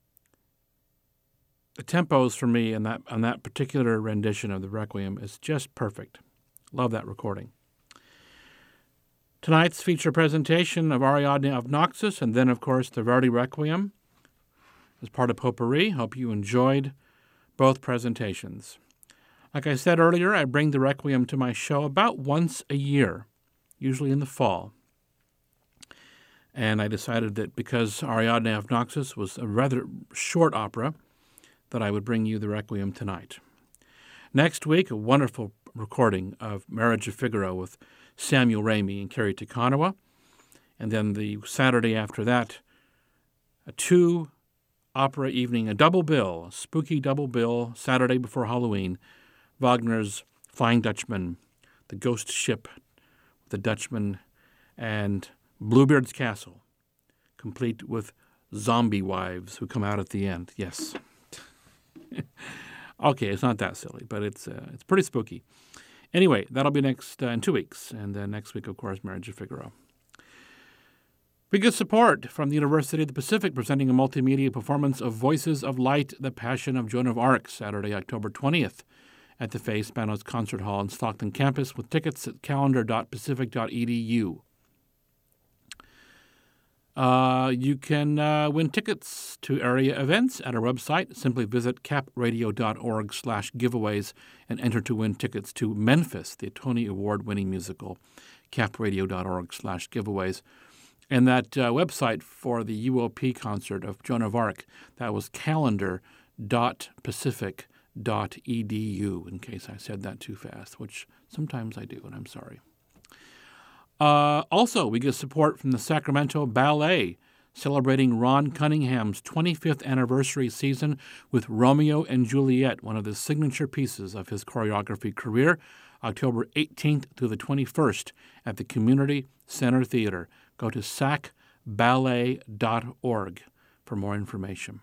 the tempos for me in that, on that particular rendition of the Requiem is just perfect. Love that recording. Tonight's feature presentation of Ariadne of Naxos, and then, of course, the Verdi Requiem as part of Potpourri. Hope you enjoyed both presentations. Like I said earlier, I bring the Requiem to my show about once a year, usually in the fall. And I decided that because Ariadne of Naxos was a rather short opera, that I would bring you the Requiem tonight. Next week, a wonderful recording of Marriage of Figaro with Samuel Ramey and Kerry Takanawa. And then the Saturday after that, a two opera evening, a double bill, a spooky double bill, Saturday before Halloween, Wagner's Flying Dutchman, The Ghost Ship, The Dutchman, and Bluebeard's Castle, complete with zombie wives who come out at the end. Yes. Okay, it's not that silly, but it's uh, it's pretty spooky. Anyway, that'll be next uh, in two weeks, and then next week, of course, Marriage of Figaro. We get support from the University of the Pacific, presenting a multimedia performance of Voices of Light, The Passion of Joan of Arc, Saturday, October twentieth, at the Faye Spanos Concert Hall in Stockton campus, with tickets at calendar dot pacific dot e d u. Uh, you can uh, win tickets to area events at our website. Simply visit capradio.org slash giveaways and enter to win tickets to Memphis, the Tony Award-winning musical, capradio.org slash giveaways. And that uh, website for the U O P concert of Joan of Arc, that was calendar dot pacific dot e d u, in case I said that too fast, which sometimes I do, and I'm sorry. Uh, also, we get support from the Sacramento Ballet, celebrating Ron Cunningham's twenty-fifth anniversary season with Romeo and Juliet, one of the signature pieces of his choreography career, October eighteenth through the twenty-first at the Community Center Theater. Go to sac ballet dot org for more information.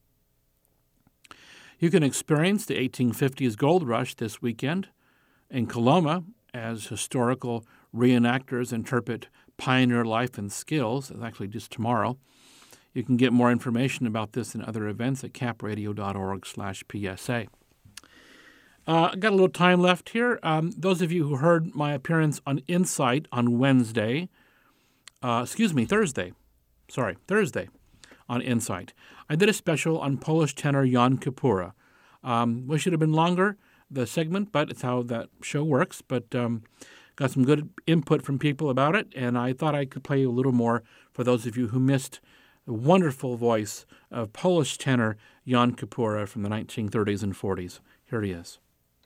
You can experience the eighteen fifties Gold Rush this weekend in Coloma as historical reenactors interpret pioneer life and skills. It's actually just tomorrow. You can get more information about this and other events at capradio.org slash PSA. Uh, I got a little time left here. Um, those of you who heard my appearance on Insight on Wednesday, uh, excuse me, Thursday, sorry, Thursday on Insight, I did a special on Polish tenor Jan Kapura. Um, wish it had been longer, the segment, but it's how that show works. But um, got some good input from people about it, and I thought I could play a little more for those of you who missed the wonderful voice of Polish tenor Jan Kapura from the nineteen thirties and forties. Here he is.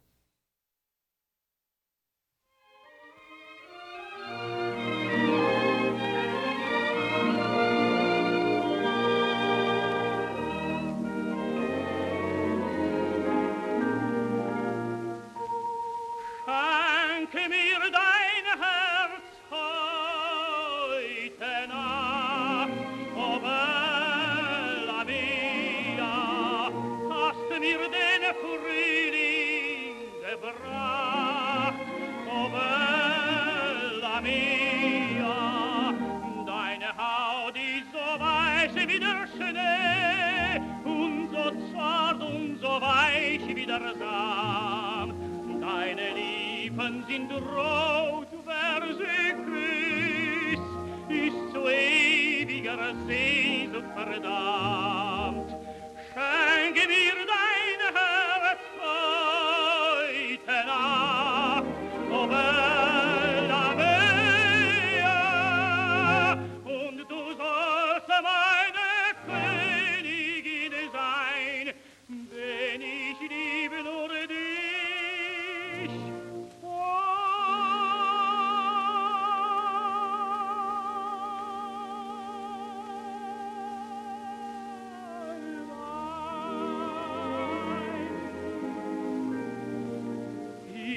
Deine Lippen sind rot, wer sie küsst, ist zu ewiger Sehnsucht verdammt. Schenke mir dein Herz heute Nacht, o bella mia, und du sollst meine Königin sein, denn ich liebe nur dich.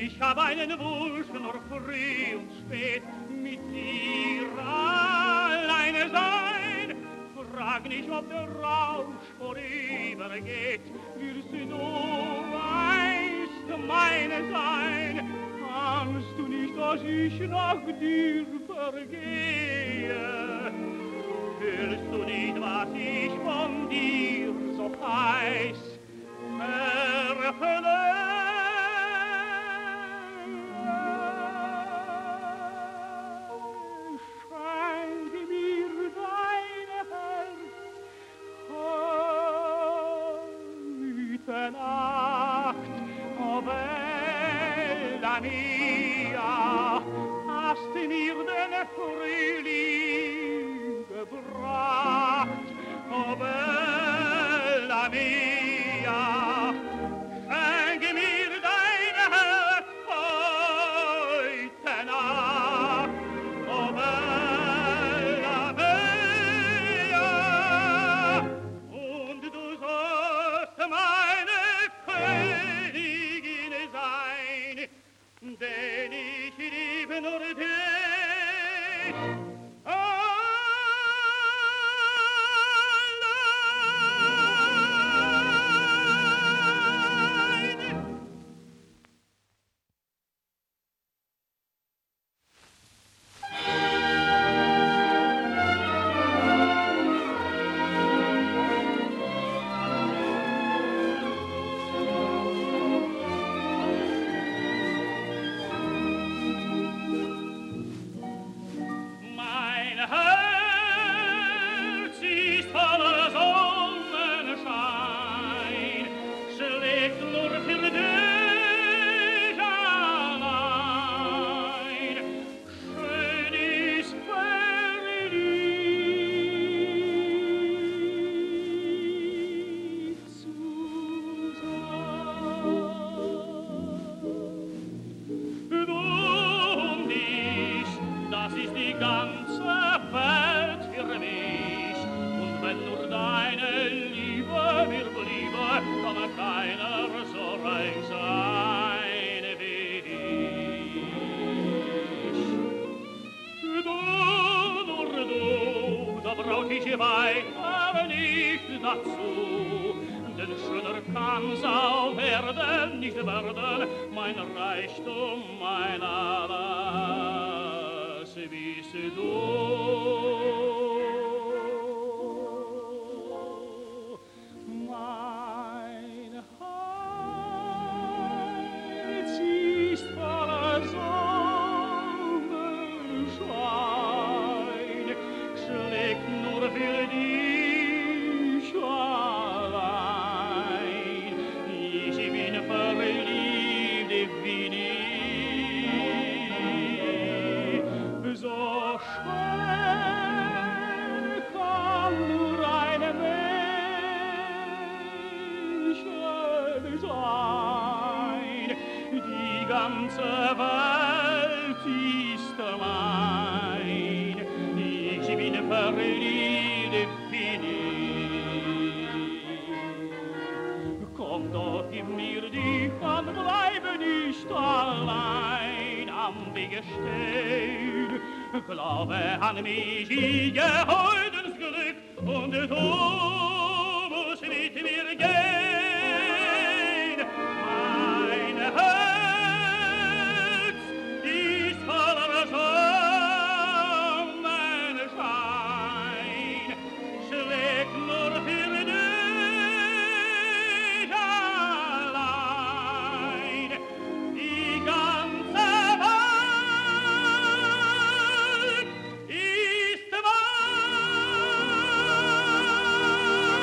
Ich hab einen Wunsch, nur früh und spät mit dir alleine sein. Frag nicht, ob der Rausch vorübergeht, wirst du einst meine sein. Ahnst du nicht, dass ich nach dir vergehe? Hörst du nicht, was ich von dir so heiß verfälle? Mia, hast du mir den Frühling gebracht, o bella mia, schenke mir dein Herz heute Nacht, o bella mia, und du sollst meine Königin sein, denn ich liebe nur dich allein. Mein Herz ist voller Sonnenschein, schlägt nur für dich allein. Schön ist verliebt zu sein. Du und ich, das ist die ganze Welt für mich. Und wenn nur deine Liebe mir bliebe, kann keiner so rein sein wie ich. Du, nur du, da brauch ich weiter nicht dazu. Denn schöner kann's auf Erden nicht werden, mein Reichtum, mein Alles, bist du. Mein Herz ist voller Sonnenschein, schlägt nur für dich allein. Ich bin verliebt wie nie. So schön kann nur ein Mädchen sein. Die ganze Welt ist mein. Ich bin verliebt wie nie. Komm doch, gib mir die Hand, bleibe nicht allein am Wege stehen. Glaube an mich, ich gehe heute ins Glück und du musst mit mir gehen. Mein Herz ist voller Sonnenschein, schlägt nur für dich allein. Die ganze Welt ist mein.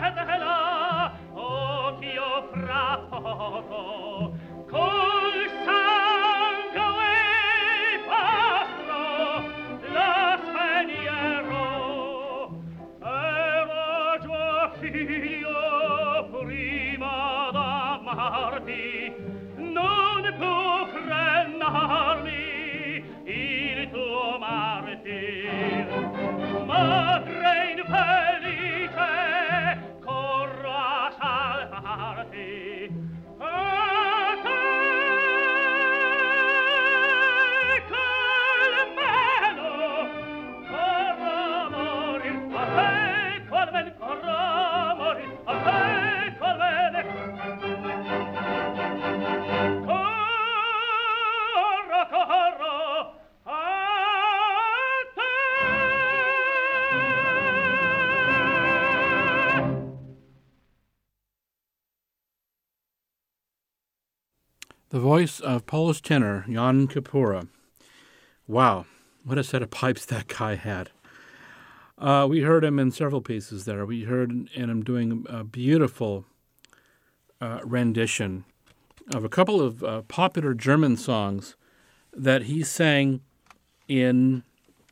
vedela, occhio fra poco, col sangue pastro la spegnerò. Era già figlio prima d'amarti, non può frenarmi il tuo martir. Madre infelice, corro a salvarti. A te che almeno corro a morir, a te che almeno corro a morir, a te che almeno corro, corro a te. The voice of Polish tenor Jan Kapura. Wow, what a set of pipes that guy had. Uh, we heard him in several pieces there. We heard in him doing a beautiful uh, rendition of a couple of uh, popular German songs that he sang in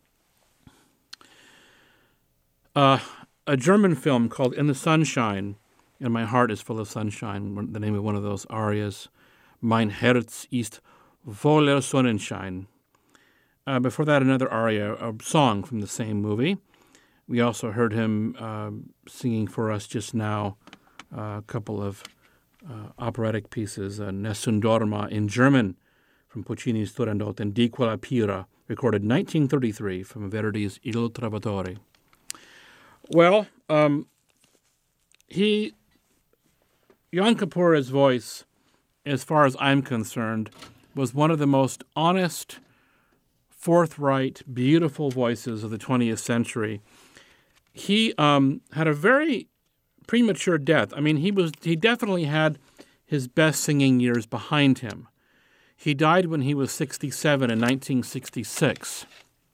uh, a German film called In the Sunshine, and My Heart is Full of Sunshine, the name of one of those arias. Mein Herz ist voller Sonnenschein. Uh, before that, another aria, a song from the same movie. We also heard him uh, singing for us just now uh, a couple of uh, operatic pieces, uh, Nessun Dorma in German from Puccini's Turandot and Di quella pira, recorded nineteen thirty-three from Verdi's Il Trovatore. Well, um, he, Jan Kapura's voice, as far as I'm concerned, was one of the most honest, forthright, beautiful voices of the twentieth century. He um, had a very premature death. I mean, he was he definitely had his best singing years behind him. He died when he was sixty-seven in nineteen sixty-six.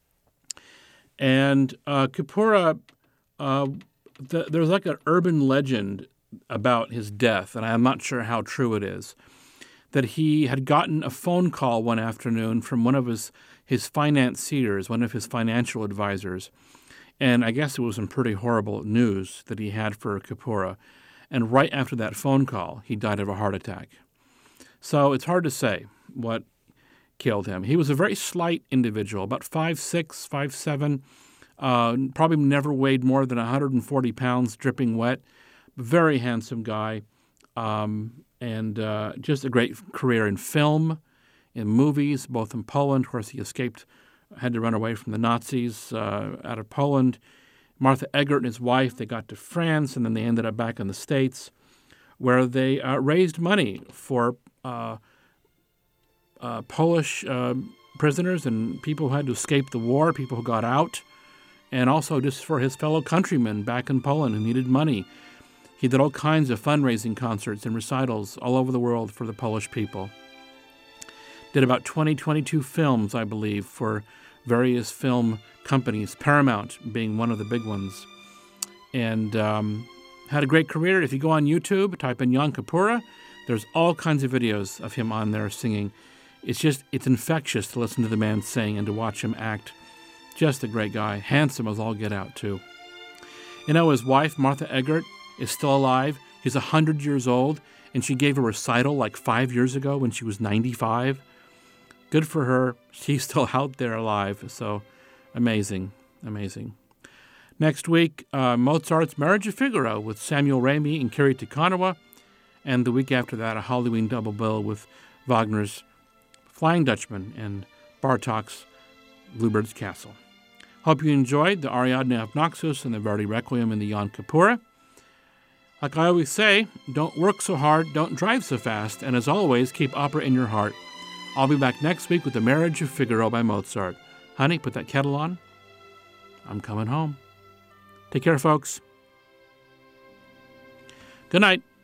And uh, Kapura, uh, the, there's like an urban legend about his death, and I'm not sure how true it is, that he had gotten a phone call one afternoon from one of his, his financiers, one of his financial advisors. And I guess it was some pretty horrible news that he had for Kapura. And right after that phone call, he died of a heart attack. So it's hard to say what killed him. He was a very slight individual, about five six, five seven, uh, probably never weighed more than one hundred forty pounds, dripping wet. Very handsome guy. Um, and uh, just a great career in film, in movies, both in Poland. Of course, he escaped, had to run away from the Nazis uh, out of Poland. Martha Eggert and his wife, they got to France, and then they ended up back in the States, where they uh, raised money for uh, uh, Polish uh, prisoners and people who had to escape the war, people who got out, and also just for his fellow countrymen back in Poland who needed money. He did all kinds of fundraising concerts and recitals all over the world for the Polish people. Did about twenty, twenty-two films, I believe, for various film companies, Paramount being one of the big ones. And um, had a great career. If you go on YouTube, type in Jan Kapura, there's all kinds of videos of him on there singing. It's just, it's infectious to listen to the man sing and to watch him act. Just a great guy. Handsome as all get out, too. You know, his wife, Martha Eggert, is still alive. He's one hundred years old, and she gave a recital like five years ago when she was ninety-five. Good for her. She's still out there alive, so amazing, amazing. Next week, uh, Mozart's Marriage of Figaro with Samuel Ramey and Kerry Tikanawa, and the week after that, a Halloween double bill with Wagner's Flying Dutchman and Bartók's Bluebird's Castle. Hope you enjoyed the Ariadne of Naxos and the Verdi Requiem in the Jan Kapura. Like I always say, don't work so hard, don't drive so fast, and as always, keep opera in your heart. I'll be back next week with The Marriage of Figaro by Mozart. Honey, put that kettle on. I'm coming home. Take care, folks. Good night.